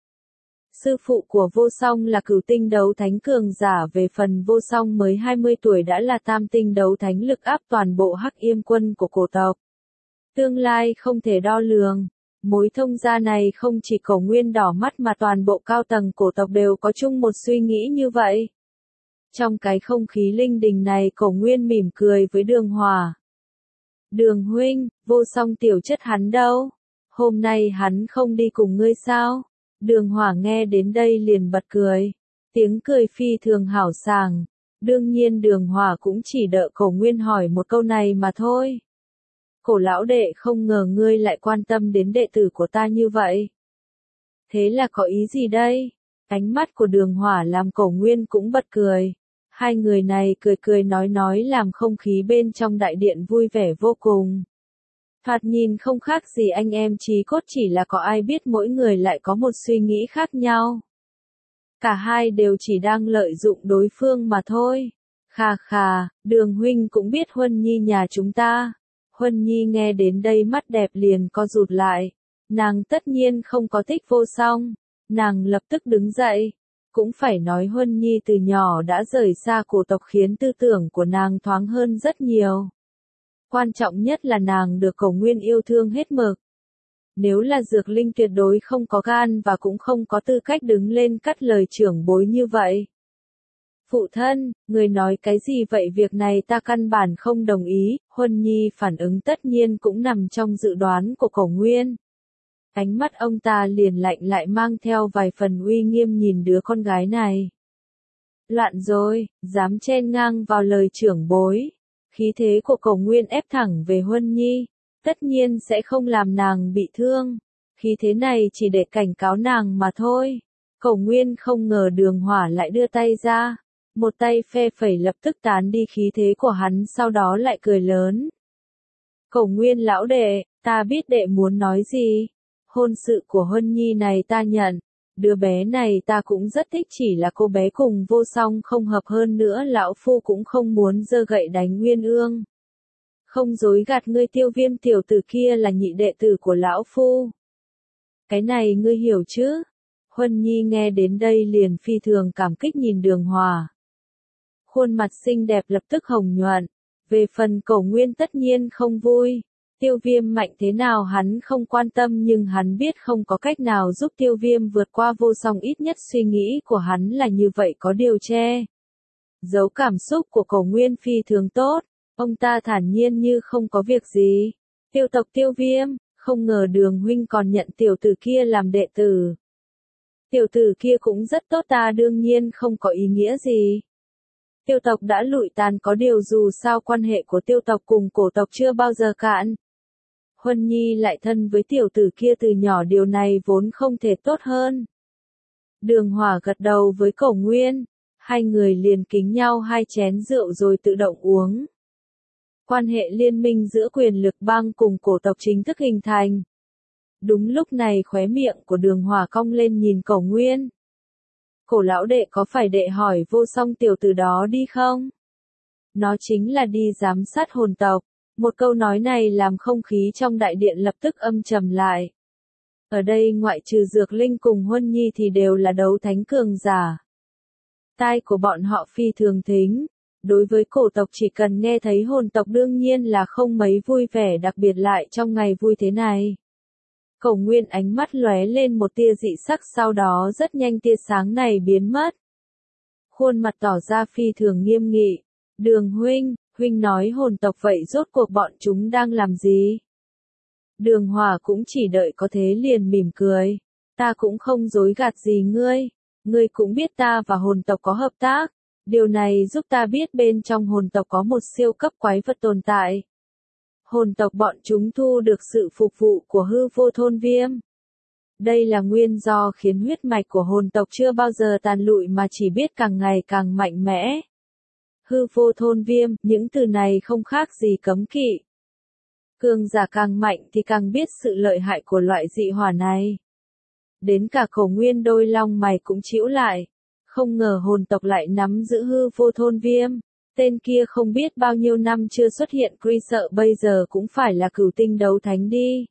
Sư phụ của Vô Song là Cửu tinh đấu thánh cường giả, về phần Vô Song mới 20 tuổi đã là tam tinh đấu thánh lực áp toàn bộ Hắc Yêm quân của cổ tộc. Tương lai không thể đo lường. Mối thông gia này không chỉ Cổ Nguyên đỏ mắt mà toàn bộ cao tầng cổ tộc đều có chung một suy nghĩ như vậy. Trong cái không khí linh đình này, Cổ Nguyên mỉm cười với Đường Hòa. Đường huynh, Vô Song tiểu chất hắn đâu? Hôm nay hắn không đi cùng ngươi sao? Đường Hòa nghe đến đây liền bật cười. Tiếng cười phi thường hảo sảng. Đương nhiên Đường Hòa cũng chỉ đợi Cổ Nguyên hỏi một câu này mà thôi. Cổ lão đệ, không ngờ ngươi lại quan tâm đến đệ tử của ta như vậy. Thế là có ý gì đây? Ánh mắt của Đường Hòa làm Cổ Nguyên cũng bật cười. Hai người này cười cười nói làm không khí bên trong đại điện vui vẻ vô cùng. Thoạt nhìn không khác gì anh em chí cốt, chỉ là có ai biết mỗi người lại có một suy nghĩ khác nhau. Cả hai đều chỉ đang lợi dụng đối phương mà thôi. Khà khà, Đường huynh cũng biết Huân Nhi nhà chúng ta. Huân Nhi nghe đến đây mắt đẹp liền co rụt lại. Nàng tất nhiên không có thích Vô Song. Nàng lập tức đứng dậy. Cũng phải nói Huân Nhi từ nhỏ đã rời xa cổ tộc khiến tư tưởng của nàng thoáng hơn rất nhiều. Quan trọng nhất là nàng được Cổ Nguyên yêu thương hết mực. Nếu là Dược Linh tuyệt đối không có gan và cũng không có tư cách đứng lên cắt lời trưởng bối như vậy. Phụ thân, người nói cái gì vậy, việc này ta căn bản không đồng ý. Huân Nhi phản ứng tất nhiên cũng nằm trong dự đoán của Cổ Nguyên. Ánh mắt ông ta liền lạnh lại mang theo vài phần uy nghiêm nhìn đứa con gái này. Loạn rồi, dám chen ngang vào lời trưởng bối. Khí thế của Cổ Nguyên ép thẳng về Huân Nhi, tất nhiên sẽ không làm nàng bị thương. Khí thế này chỉ để cảnh cáo nàng mà thôi. Cổ Nguyên không ngờ Đường Hòa lại đưa tay ra. Một tay phe phẩy lập tức tán đi khí thế của hắn, sau đó lại cười lớn. Cổ Nguyên lão đệ, ta biết đệ muốn nói gì. Hôn sự của Huân Nhi này ta nhận. Đứa bé này ta cũng rất thích, chỉ là cô bé cùng Vô Song không hợp, hơn nữa lão phu cũng không muốn giơ gậy đánh Nguyên Ương. Không dối gạt ngươi, Tiêu Viêm tiểu tử kia là nhị đệ tử của lão phu. Cái này ngươi hiểu chứ? Huân Nhi nghe đến đây liền phi thường cảm kích nhìn Đường Hòa. Khuôn mặt xinh đẹp lập tức hồng nhuận. Về phần Cổ Nguyên tất nhiên không vui. Tiêu Viêm mạnh thế nào hắn không quan tâm, nhưng hắn biết không có cách nào giúp Tiêu Viêm vượt qua Vô Song, ít nhất suy nghĩ của hắn là như vậy, có điều che giấu cảm xúc của Cổ Nguyên phi thường tốt. Ông ta thản nhiên như không có việc gì. Tiêu tộc Tiêu Viêm, không ngờ Đường huynh còn nhận tiểu tử kia làm đệ tử. Tiểu tử kia cũng rất tốt, ta đương nhiên không có ý nghĩa gì. Tiêu tộc đã lụi tàn, có điều dù sao quan hệ của tiêu tộc cùng cổ tộc chưa bao giờ cạn. Huân Nhi lại thân với tiểu tử kia từ nhỏ, điều này vốn không thể tốt hơn. Đường Hòa gật đầu với Cổ Nguyên. Hai người liền kính nhau 2 chén rượu rồi tự động uống. Quan hệ liên minh giữa quyền lực bang cùng cổ tộc chính thức hình thành. Đúng lúc này khóe miệng của Đường Hòa cong lên nhìn Cổ Nguyên. Cổ lão đệ, có phải đệ hỏi Vô Song tiểu tử đó đi không? Nó chính là đi giám sát hồn tộc. Một câu nói này làm không khí trong đại điện lập tức âm trầm lại. Ở đây ngoại trừ Dược Linh cùng Huân Nhi thì đều là đấu thánh cường giả. Tai của bọn họ phi thường thính. Đối với cổ tộc chỉ cần nghe thấy hồn tộc đương nhiên là không mấy vui vẻ, đặc biệt lại trong ngày vui thế này. Cổ Nguyên ánh mắt lóe lên một tia dị sắc, sau đó rất nhanh tia sáng này biến mất. Khuôn mặt tỏ ra phi thường nghiêm nghị. Đường huynh, huynh nói hồn tộc, vậy rốt cuộc bọn chúng đang làm gì? Đường Hòa cũng chỉ đợi có thế liền mỉm cười. Ta cũng không dối gạt gì ngươi. Ngươi cũng biết ta và hồn tộc có hợp tác. Điều này giúp ta biết bên trong hồn tộc có một siêu cấp quái vật tồn tại. Hồn tộc bọn chúng thu được sự phục vụ của Hư Vô Thôn Viêm. Đây là nguyên do khiến huyết mạch của hồn tộc chưa bao giờ tàn lụi mà chỉ biết càng ngày càng mạnh mẽ. Hư Vô Thôn Viêm, những từ này không khác gì cấm kỵ. Cường giả càng mạnh thì càng biết sự lợi hại của loại dị hỏa này. Đến cả Cổ Nguyên đôi lông mày cũng chĩu lại. Không ngờ hồn tộc lại nắm giữ Hư Vô Thôn Viêm. Tên kia không biết bao nhiêu năm chưa xuất hiện sợ bây giờ cũng phải là cửu tinh đấu thánh đi.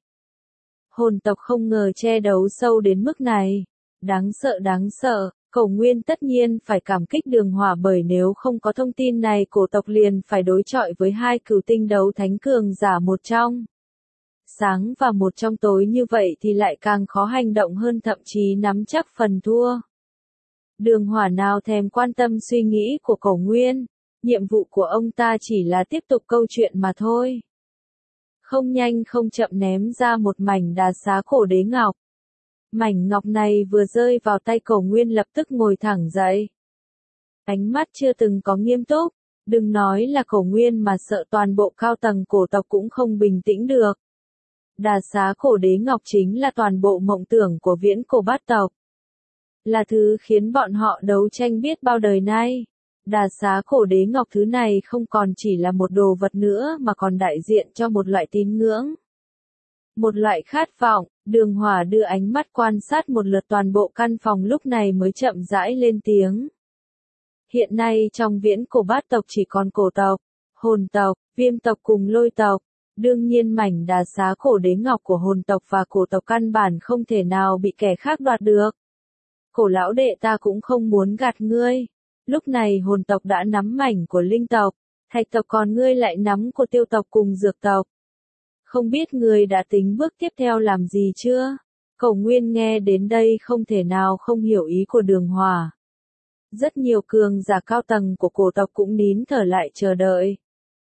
Hồn tộc không ngờ che đấu sâu đến mức này. Đáng sợ đáng sợ, Cổ Nguyên tất nhiên phải cảm kích Đường Hỏa bởi nếu không có thông tin này cổ tộc liền phải đối chọi với hai cửu tinh đấu thánh cường giả một trong sáng và một trong tối như vậy thì lại càng khó hành động hơn thậm chí nắm chắc phần thua. Đường Hỏa nào thèm quan tâm suy nghĩ của Cổ Nguyên, nhiệm vụ của ông ta chỉ là tiếp tục câu chuyện mà thôi. Không nhanh không chậm ném ra một mảnh đá xá cổ đế ngọc. Mảnh ngọc này vừa rơi vào tay Cổ Nguyên lập tức ngồi thẳng dậy. Ánh mắt chưa từng có nghiêm túc, đừng nói là Cổ Nguyên mà sợ toàn bộ cao tầng cổ tộc cũng không bình tĩnh được. Đà xá cổ đế ngọc chính là toàn bộ mộng tưởng của viễn cổ bát tộc. Là thứ khiến bọn họ đấu tranh biết bao đời nay. Đà xá cổ đế ngọc thứ này không còn chỉ là một đồ vật nữa mà còn đại diện cho một loại tín ngưỡng. Một loại khát vọng, Đường Hỏa đưa ánh mắt quan sát một lượt toàn bộ căn phòng lúc này mới chậm rãi lên tiếng. Hiện nay trong viễn cổ bát tộc chỉ còn cổ tộc, hồn tộc, viêm tộc cùng lôi tộc. Đương nhiên mảnh đà xá cổ đế ngọc của hồn tộc và cổ tộc căn bản không thể nào bị kẻ khác đoạt được. Cổ lão đệ ta cũng không muốn gạt ngươi. Lúc này hồn tộc đã nắm mảnh của linh tộc, thạch tộc còn ngươi lại nắm của tiêu tộc cùng dược tộc. Không biết ngươi đã tính bước tiếp theo làm gì chưa? Cổ Nguyên nghe đến đây không thể nào không hiểu ý của Đường Hỏa. Rất nhiều cường giả cao tầng của cổ tộc cũng nín thở lại chờ đợi.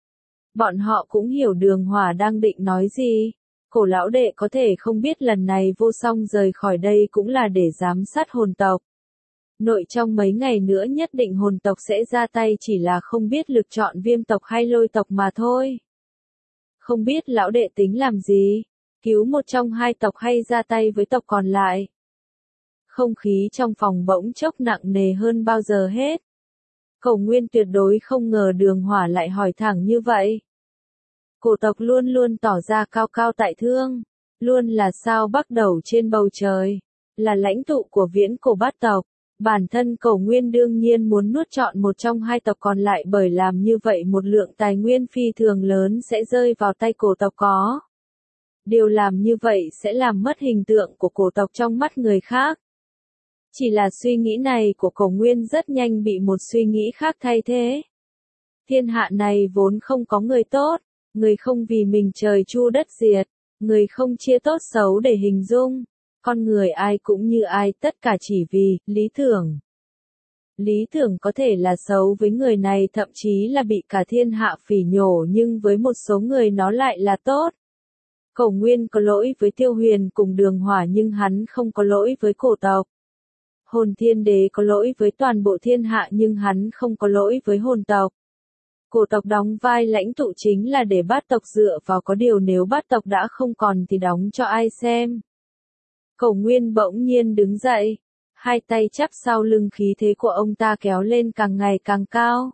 Bọn họ cũng hiểu Đường Hỏa đang định nói gì. Cổ lão đệ có thể không biết lần này Vô Song rời khỏi đây cũng là để giám sát hồn tộc. Nội trong mấy ngày nữa nhất định hồn tộc sẽ ra tay chỉ là không biết lựa chọn viêm tộc hay lôi tộc mà thôi. Không biết lão đệ tính làm gì? Cứu một trong hai tộc hay ra tay với tộc còn lại? Không khí trong phòng bỗng chốc nặng nề hơn bao giờ hết. Cổ Nguyên tuyệt đối không ngờ Đường Hỏa lại hỏi thẳng như vậy. Cổ tộc luôn luôn tỏ ra cao cao tại thượng, luôn là sao bắc đầu trên bầu trời, là lãnh tụ của viễn cổ bát tộc. Bản thân Cổ Nguyên đương nhiên muốn nuốt trọn một trong hai tộc còn lại bởi làm như vậy một lượng tài nguyên phi thường lớn sẽ rơi vào tay cổ tộc có. Điều làm như vậy sẽ làm mất hình tượng của cổ tộc trong mắt người khác. Chỉ là suy nghĩ này của Cổ Nguyên rất nhanh bị một suy nghĩ khác thay thế. Thiên hạ này vốn không có người tốt, người không vì mình trời chu đất diệt, người không chia tốt xấu để hình dung. Con người ai cũng như ai tất cả chỉ vì lý tưởng. Lý tưởng có thể là xấu với người này thậm chí là bị cả thiên hạ phỉ nhổ nhưng với một số người nó lại là tốt. Cổ Nguyên có lỗi với Tiêu Huyền cùng Đường Hỏa nhưng hắn không có lỗi với cổ tộc. Hồn Thiên Đế có lỗi với toàn bộ thiên hạ nhưng hắn không có lỗi với hồn tộc. Cổ tộc đóng vai lãnh tụ chính là để bát tộc dựa vào có điều nếu bát tộc đã không còn thì đóng cho ai xem. Cổ Nguyên bỗng nhiên đứng dậy, hai tay chắp sau lưng khí thế của ông ta kéo lên càng ngày càng cao.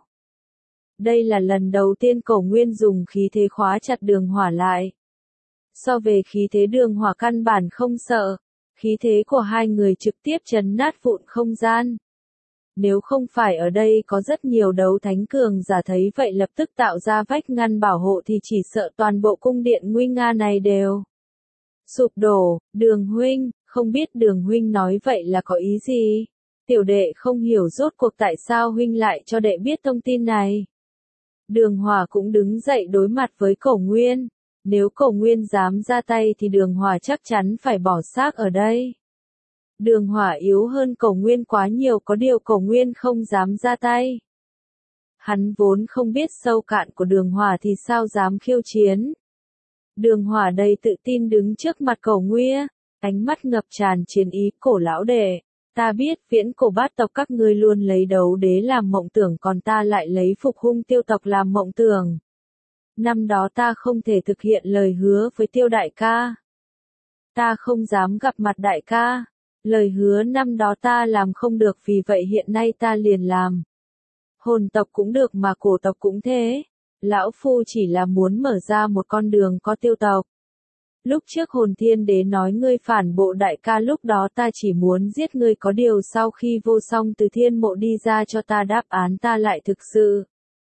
Đây là lần đầu tiên Cổ Nguyên dùng khí thế khóa chặt Đường Hỏa lại. So về khí thế Đường Hỏa căn bản không sợ, khí thế của hai người trực tiếp trấn nát vụn không gian. Nếu không phải ở đây có rất nhiều đấu thánh cường giả thấy vậy lập tức tạo ra vách ngăn bảo hộ thì chỉ sợ toàn bộ cung điện nguy nga này đều sụp đổ. Đường huynh, không biết Đường huynh nói vậy là có ý gì? Tiểu đệ không hiểu rốt cuộc tại sao huynh lại cho đệ biết thông tin này. Đường Hỏa cũng đứng dậy đối mặt với Cổ Nguyên. Nếu Cổ Nguyên dám ra tay thì Đường Hỏa chắc chắn phải bỏ xác ở đây. Đường Hỏa yếu hơn Cổ Nguyên quá nhiều có điều Cổ Nguyên không dám ra tay. Hắn vốn không biết sâu cạn của Đường Hỏa thì sao dám khiêu chiến. Đường Hỏa đầy tự tin đứng trước mặt Cổ Nguyên, ánh mắt ngập tràn chiến ý. Cổ lão đệ, ta biết viễn cổ bát tộc các ngươi luôn lấy đấu đế làm mộng tưởng còn ta lại lấy phục hung tiêu tộc làm mộng tưởng. Năm đó ta không thể thực hiện lời hứa với Tiêu đại ca. Ta không dám gặp mặt đại ca. Lời hứa năm đó ta làm không được vì vậy hiện nay ta liền làm. Hồn tộc cũng được mà cổ tộc cũng thế. Lão Phu chỉ là muốn mở ra một con đường có tiêu tộc. Lúc trước Hồn Thiên Đế nói ngươi phản bộ đại ca lúc đó ta chỉ muốn giết ngươi có điều sau khi Vô Song từ thiên mộ đi ra cho ta đáp án ta lại thực sự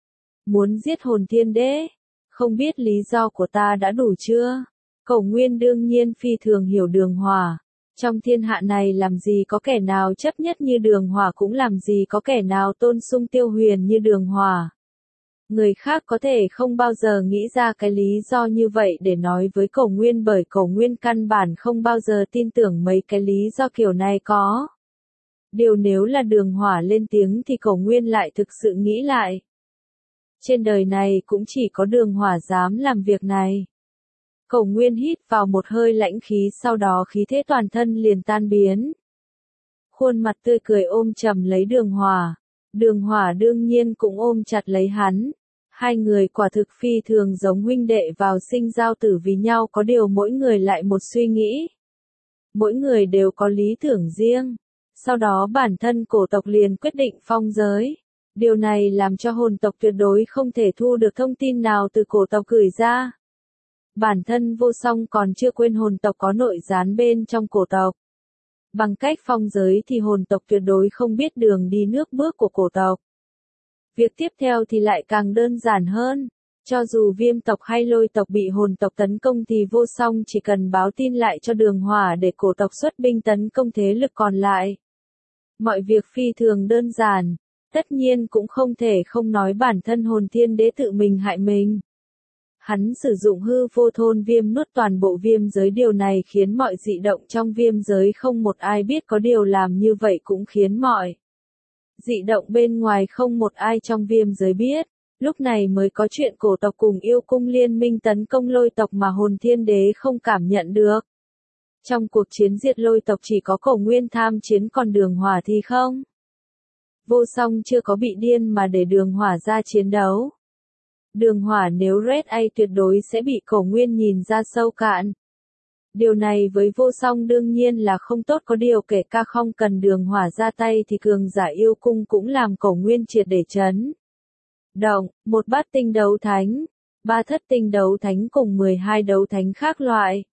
Muốn giết hồn thiên đế, không biết lý do của ta đã đủ chưa? Cổ Nguyên đương nhiên phi thường hiểu Đường Hỏa. Trong thiên hạ này làm gì có kẻ nào chấp nhất như Đường Hỏa, cũng làm gì có kẻ nào tôn sung Tiêu Huyền như Đường Hỏa. Người khác có thể không bao giờ nghĩ ra cái lý do như vậy để nói với Cổ Nguyên, bởi Cổ Nguyên căn bản không bao giờ tin tưởng mấy cái lý do kiểu này có. Điều nếu là Đường Hỏa lên tiếng thì Cổ Nguyên lại thực sự nghĩ lại. Trên đời này cũng chỉ có Đường Hỏa dám làm việc này. Cổ Nguyên hít vào một hơi lãnh khí, sau đó khí thế toàn thân liền tan biến. Khuôn mặt tươi cười ôm chầm lấy Đường Hỏa. Đường Hỏa đương nhiên cũng ôm chặt lấy hắn. Hai người quả thực phi thường giống huynh đệ vào sinh giao tử vì nhau, có điều mỗi người lại một suy nghĩ. Mỗi người đều có lý tưởng riêng. Sau đó bản thân cổ tộc liền quyết định phong giới. Điều này làm cho hồn tộc tuyệt đối không thể thu được thông tin nào từ cổ tộc gửi ra. Bản thân Vô Song còn chưa quên hồn tộc có nội gián bên trong cổ tộc. Bằng cách phong giới thì hồn tộc tuyệt đối không biết đường đi nước bước của cổ tộc. Việc tiếp theo thì lại càng đơn giản hơn. Cho dù Viêm tộc hay Lôi tộc bị hồn tộc tấn công thì Vô Song chỉ cần báo tin lại cho Đường Hỏa để cổ tộc xuất binh tấn công thế lực còn lại. Mọi việc phi thường đơn giản. Tất nhiên cũng không thể không nói bản thân hồn thiên đế tự mình hại mình. Hắn sử dụng hư vô thôn viêm nuốt toàn bộ viêm giới, điều này khiến mọi dị động trong viêm giới không một ai biết, có điều làm như vậy cũng khiến mọi dị động bên ngoài không một ai trong viêm giới biết. Lúc này mới có chuyện cổ tộc cùng yêu cung liên minh tấn công Lôi tộc mà hồn thiên đế không cảm nhận được. Trong cuộc chiến diệt Lôi tộc chỉ có Cổ Nguyên tham chiến, còn Đường Hỏa thì không. Vô Song chưa có bị điên mà để Đường Hỏa ra chiến đấu. Đường Hỏa nếu Red A tuyệt đối sẽ bị Cổ Nguyên nhìn ra sâu cạn. Điều này với Vô Song đương nhiên là không tốt, có điều kể cả không cần Đường Hỏa ra tay thì cường giả yêu cung cũng làm Cổ Nguyên triệt để chấn động. Một bát tinh đấu thánh, 3 thất tinh đấu thánh cùng 12 đấu thánh khác loại,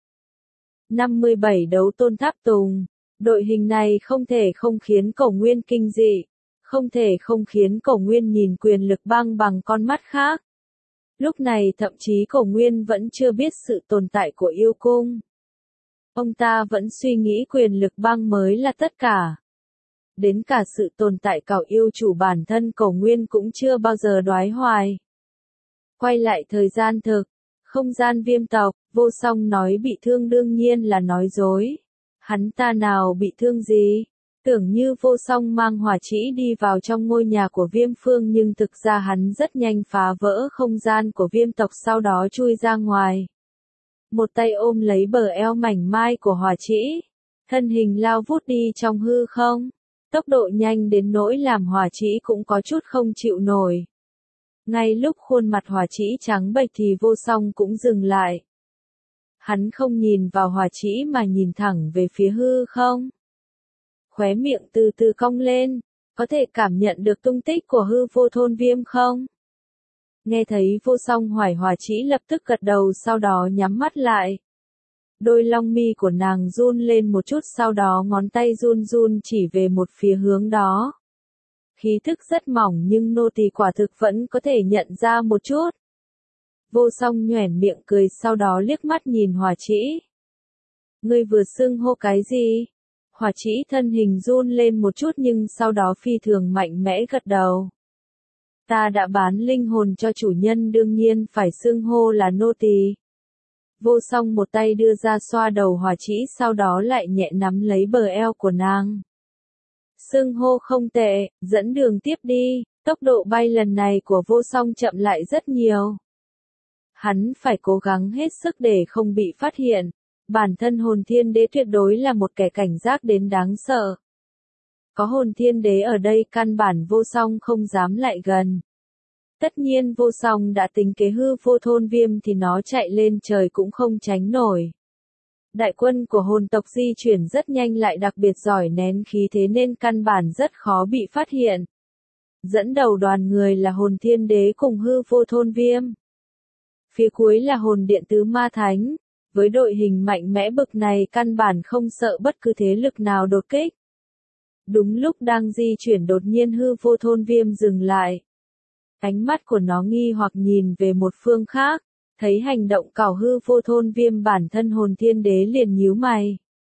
57 đấu tôn tháp tùng. Đội hình này không thể không khiến Cổ Nguyên kinh dị, không thể không khiến Cổ Nguyên nhìn quyền lực băng bằng con mắt khác. Lúc này thậm chí Cổ Nguyên vẫn chưa biết sự tồn tại của yêu cung. Ông ta vẫn suy nghĩ quyền lực băng mới là tất cả. Đến cả sự tồn tại cảo yêu chủ bản thân Cổ Nguyên cũng chưa bao giờ đoái hoài. Quay lại thời gian thực, không gian Viêm tộc, Vô Song nói bị thương đương nhiên là nói dối. Hắn ta nào bị thương gì? Tưởng như Vô Song mang hỏa trĩ đi vào trong ngôi nhà của Viêm Phương, nhưng thực ra hắn rất nhanh phá vỡ không gian của Viêm tộc, sau đó chui ra ngoài. Một tay ôm lấy bờ eo mảnh mai của hỏa trĩ, thân hình lao vút đi trong hư không. Tốc độ nhanh đến nỗi làm hỏa trĩ cũng có chút không chịu nổi. Ngay lúc khuôn mặt hỏa trĩ trắng bệch thì Vô Song cũng dừng lại. Hắn không nhìn vào hỏa trĩ mà nhìn thẳng về phía hư không. Khóe miệng từ từ cong lên, có thể cảm nhận được tung tích của hư vô thôn viêm không? Nghe thấy Vô Song hỏi, hỏa trĩ lập tức gật đầu, sau đó nhắm mắt lại. Đôi lông mi của nàng run lên một chút, sau đó ngón tay run run chỉ về một phía hướng đó. Khí thức rất mỏng nhưng nô tỳ quả thực vẫn có thể nhận ra một chút. Vô Song nhoẻn miệng cười, sau đó liếc mắt nhìn hỏa trĩ. Ngươi vừa xưng hô cái gì? Hỏa trĩ thân hình run lên một chút nhưng sau đó phi thường mạnh mẽ gật đầu. Ta đã bán linh hồn cho chủ nhân, đương nhiên phải xưng hô là nô tỳ. Vô Song một tay đưa ra xoa đầu hỏa trĩ, sau đó lại nhẹ nắm lấy bờ eo của nàng. Xưng hô không tệ, dẫn đường tiếp đi. Tốc độ bay lần này của Vô Song chậm lại rất nhiều. Hắn phải cố gắng hết sức để không bị phát hiện. Bản thân hồn thiên đế tuyệt đối là một kẻ cảnh giác đến đáng sợ. Có hồn thiên đế ở đây căn bản Vô Song không dám lại gần. Tất nhiên Vô Song đã tính kế hư vô thôn viêm thì nó chạy lên trời cũng không tránh nổi. Đại quân của hồn tộc di chuyển rất nhanh lại đặc biệt giỏi nén khí thế nên căn bản rất khó bị phát hiện. Dẫn đầu đoàn người là hồn thiên đế cùng hư vô thôn viêm. Phía cuối là hồn điện tứ ma thánh. Với đội hình mạnh mẽ bực này căn bản không sợ bất cứ thế lực nào đột kích. Đúng lúc đang di chuyển đột nhiên hư vô thôn viêm dừng lại. Ánh mắt của nó nghi hoặc nhìn về một phương khác, thấy hành động cào hư vô thôn viêm bản thân hồn thiên đế liền nhíu mày.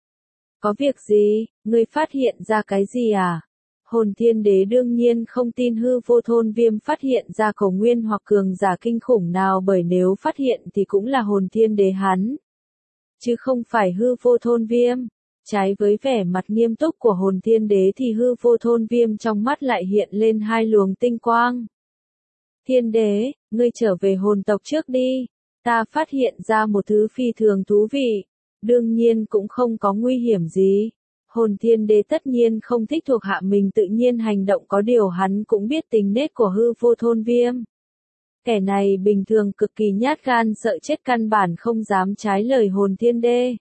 Có việc gì, ngươi phát hiện ra cái gì à? Hồn thiên đế đương nhiên không tin hư vô thôn viêm phát hiện ra cầu nguyên hoặc cường giả kinh khủng nào, bởi nếu phát hiện thì cũng là hồn thiên đế hắn, chứ không phải hư vô thôn viêm. Trái với vẻ mặt nghiêm túc của hồn thiên đế thì hư vô thôn viêm trong mắt lại hiện lên hai luồng tinh quang. Thiên đế, ngươi trở về hồn tộc trước đi, ta phát hiện ra một thứ phi thường thú vị, đương nhiên cũng không có nguy hiểm gì. Hồn thiên đế tất nhiên không thích thuộc hạ mình tự nhiên hành động, có điều hắn cũng biết tính nết của hư vô thôn viêm. Kẻ này bình thường cực kỳ nhát gan, sợ chết, căn bản không dám trái lời hồn thiên đế.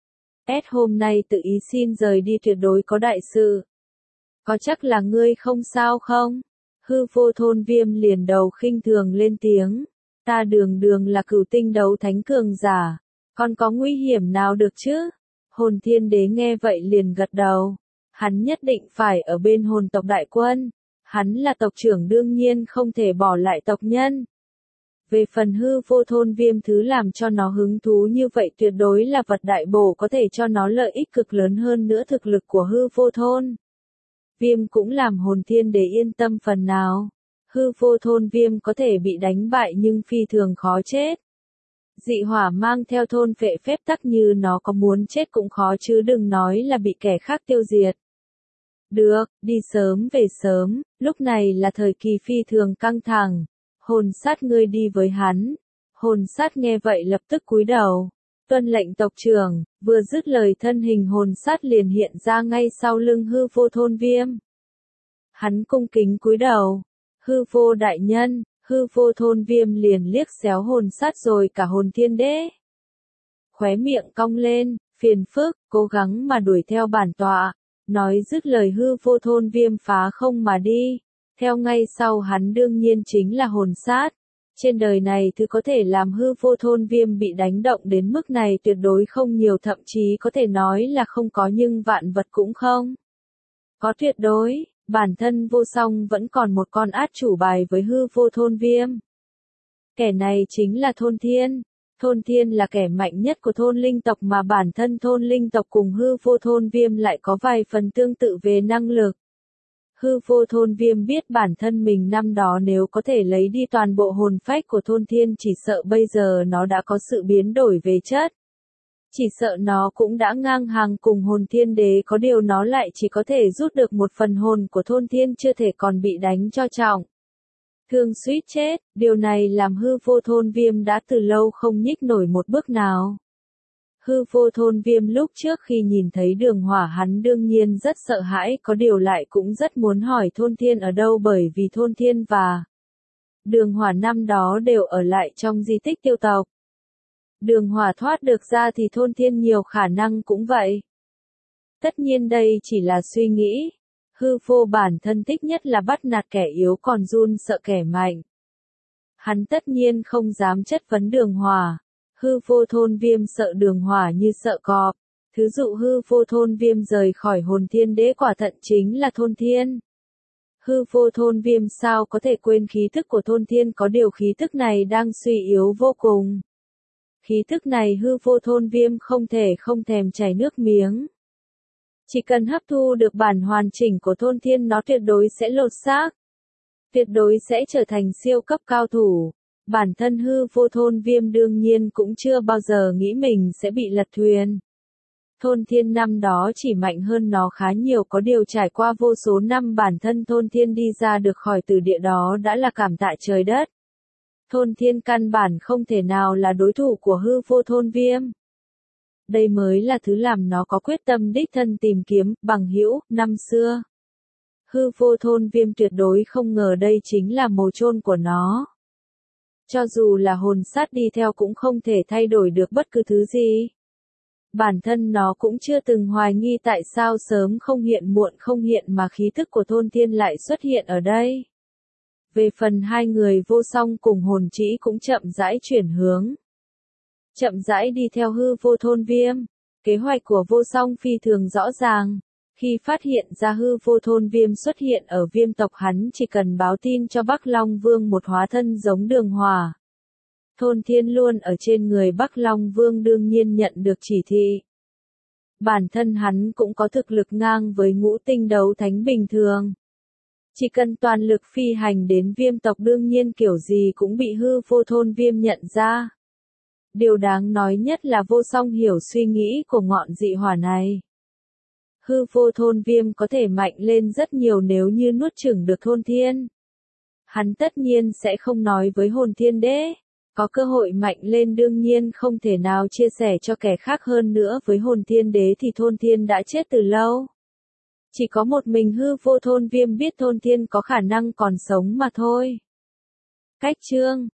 Hôm nay tự ý xin rời đi tuyệt đối có đại sự. Có chắc là ngươi không sao không? Hư vô thôn viêm liền đầu khinh thường lên tiếng. Ta đường đường là cửu tinh đấu thánh cường giả, còn có nguy hiểm nào được chứ? Hồn thiên đế nghe vậy liền gật đầu. Hắn nhất định phải ở bên hồn tộc đại quân. Hắn là tộc trưởng đương nhiên không thể bỏ lại tộc nhân. Về phần hư vô thôn viêm, thứ làm cho nó hứng thú như vậy tuyệt đối là vật đại bổ, có thể cho nó lợi ích cực lớn, hơn nữa thực lực của hư vô thôn viêm cũng làm hồn thiên đế yên tâm phần nào. Hư vô thôn viêm có thể bị đánh bại nhưng phi thường khó chết. Dị hỏa mang theo thôn phệ phép tắc, như nó có muốn chết cũng khó, chứ đừng nói là bị kẻ khác tiêu diệt. Được, đi sớm về sớm, lúc này là thời kỳ phi thường căng thẳng. Hồn sát, ngươi đi với hắn. Hồn sát nghe vậy lập tức cúi đầu. Tuân lệnh tộc trưởng. Vừa dứt lời thân hình hồn sát liền hiện ra ngay sau lưng hư vô thôn viêm. Hắn cung kính cúi đầu. Hư vô đại nhân. Hư vô thôn viêm liền liếc xéo hồn sát rồi cả hồn thiên đế. Khóe miệng cong lên, phiền phức, cố gắng mà đuổi theo bản tọa. Nói dứt lời hư vô thôn viêm phá không mà đi. Theo ngay sau hắn đương nhiên chính là hồn sát. Trên đời này thứ có thể làm hư vô thôn viêm bị đánh động đến mức này tuyệt đối không nhiều, thậm chí có thể nói là không có, nhưng vạn vật cũng không có tuyệt đối. Bản thân vô song vẫn còn một con át chủ bài với hư vô thôn viêm. Kẻ này chính là thôn thiên. Thôn thiên là kẻ mạnh nhất của thôn linh tộc, mà bản thân thôn linh tộc cùng hư vô thôn viêm lại có vài phần tương tự về năng lực. Hư vô thôn viêm biết bản thân mình năm đó nếu có thể lấy đi toàn bộ hồn phách của thôn thiên, chỉ sợ bây giờ nó đã có sự biến đổi về chất. Chỉ sợ nó cũng đã ngang hàng cùng hồn thiên đế, có điều nó lại chỉ có thể rút được một phần hồn của thôn thiên, chưa thể còn bị đánh cho trọng thương suýt chết. Điều này làm hư vô thôn viêm đã từ lâu không nhích nổi một bước nào. Hư vô thôn viêm lúc trước khi nhìn thấy đường hỏa hắn đương nhiên rất sợ hãi, có điều lại cũng rất muốn hỏi thôn thiên ở đâu, bởi vì thôn thiên và đường hỏa năm đó đều ở lại trong di tích tiêu tộc. Đường hỏa thoát được ra thì thôn thiên nhiều khả năng cũng vậy. Tất nhiên đây chỉ là suy nghĩ. Hư vô bản thân thích nhất là bắt nạt kẻ yếu, còn run sợ kẻ mạnh. Hắn tất nhiên không dám chất vấn đường hỏa. Hư vô thôn viêm sợ đường hỏa như sợ cọp. Thứ dụ hư vô thôn viêm rời khỏi hồn thiên đế quả thận chính là thôn thiên. Hư vô thôn viêm sao có thể quên khí thức của thôn thiên, có điều khí thức này đang suy yếu vô cùng. Khí thức này hư vô thôn viêm không thèm chảy nước miếng. Chỉ cần hấp thu được bản hoàn chỉnh của thôn thiên, nó tuyệt đối sẽ lột xác. Tuyệt đối sẽ trở thành siêu cấp cao thủ. Bản thân hư vô thôn viêm đương nhiên cũng chưa bao giờ nghĩ mình sẽ bị lật thuyền. Thôn thiên năm đó chỉ mạnh hơn nó khá nhiều, có điều trải qua vô số năm bản thân thôn thiên đi ra được khỏi từ địa đó đã là cảm tạ trời đất. Thôn thiên căn bản không thể nào là đối thủ của hư vô thôn viêm. Đây mới là thứ làm nó có quyết tâm đích thân tìm kiếm bằng hữu năm xưa. Hư vô thôn viêm tuyệt đối không ngờ đây chính là mồ chôn của nó. Cho dù là hồn sát đi theo cũng không thể thay đổi được bất cứ thứ gì. Bản thân nó cũng chưa từng hoài nghi tại sao sớm không hiện muộn không hiện mà khí thức của thôn thiên lại xuất hiện ở đây. Về phần hai người vô song cùng hồn trĩ cũng chậm rãi chuyển hướng. Chậm rãi đi theo hư vô thôn viêm. Kế hoạch của vô song phi thường rõ ràng. Khi phát hiện ra hư vô thôn viêm xuất hiện ở viêm tộc hắn chỉ cần báo tin cho Bắc Long Vương một hóa thân giống Đường Hỏa. Thôn thiên luôn ở trên người Bắc Long Vương đương nhiên nhận được chỉ thị. Bản thân hắn cũng có thực lực ngang với ngũ tinh đấu thánh bình thường. Chỉ cần toàn lực phi hành đến viêm tộc đương nhiên kiểu gì cũng bị hư vô thôn viêm nhận ra. Điều đáng nói nhất là Vô Song hiểu suy nghĩ của ngọn dị hỏa này. Hư vô thôn viêm có thể mạnh lên rất nhiều nếu như nuốt chửng được thôn thiên. Hắn tất nhiên sẽ không nói với hồn thiên đế. Có cơ hội mạnh lên đương nhiên không thể nào chia sẻ cho kẻ khác hơn nữa với hồn thiên đế thì thôn thiên đã chết từ lâu. Chỉ có một mình hư vô thôn viêm biết thôn thiên có khả năng còn sống mà thôi. Cách chương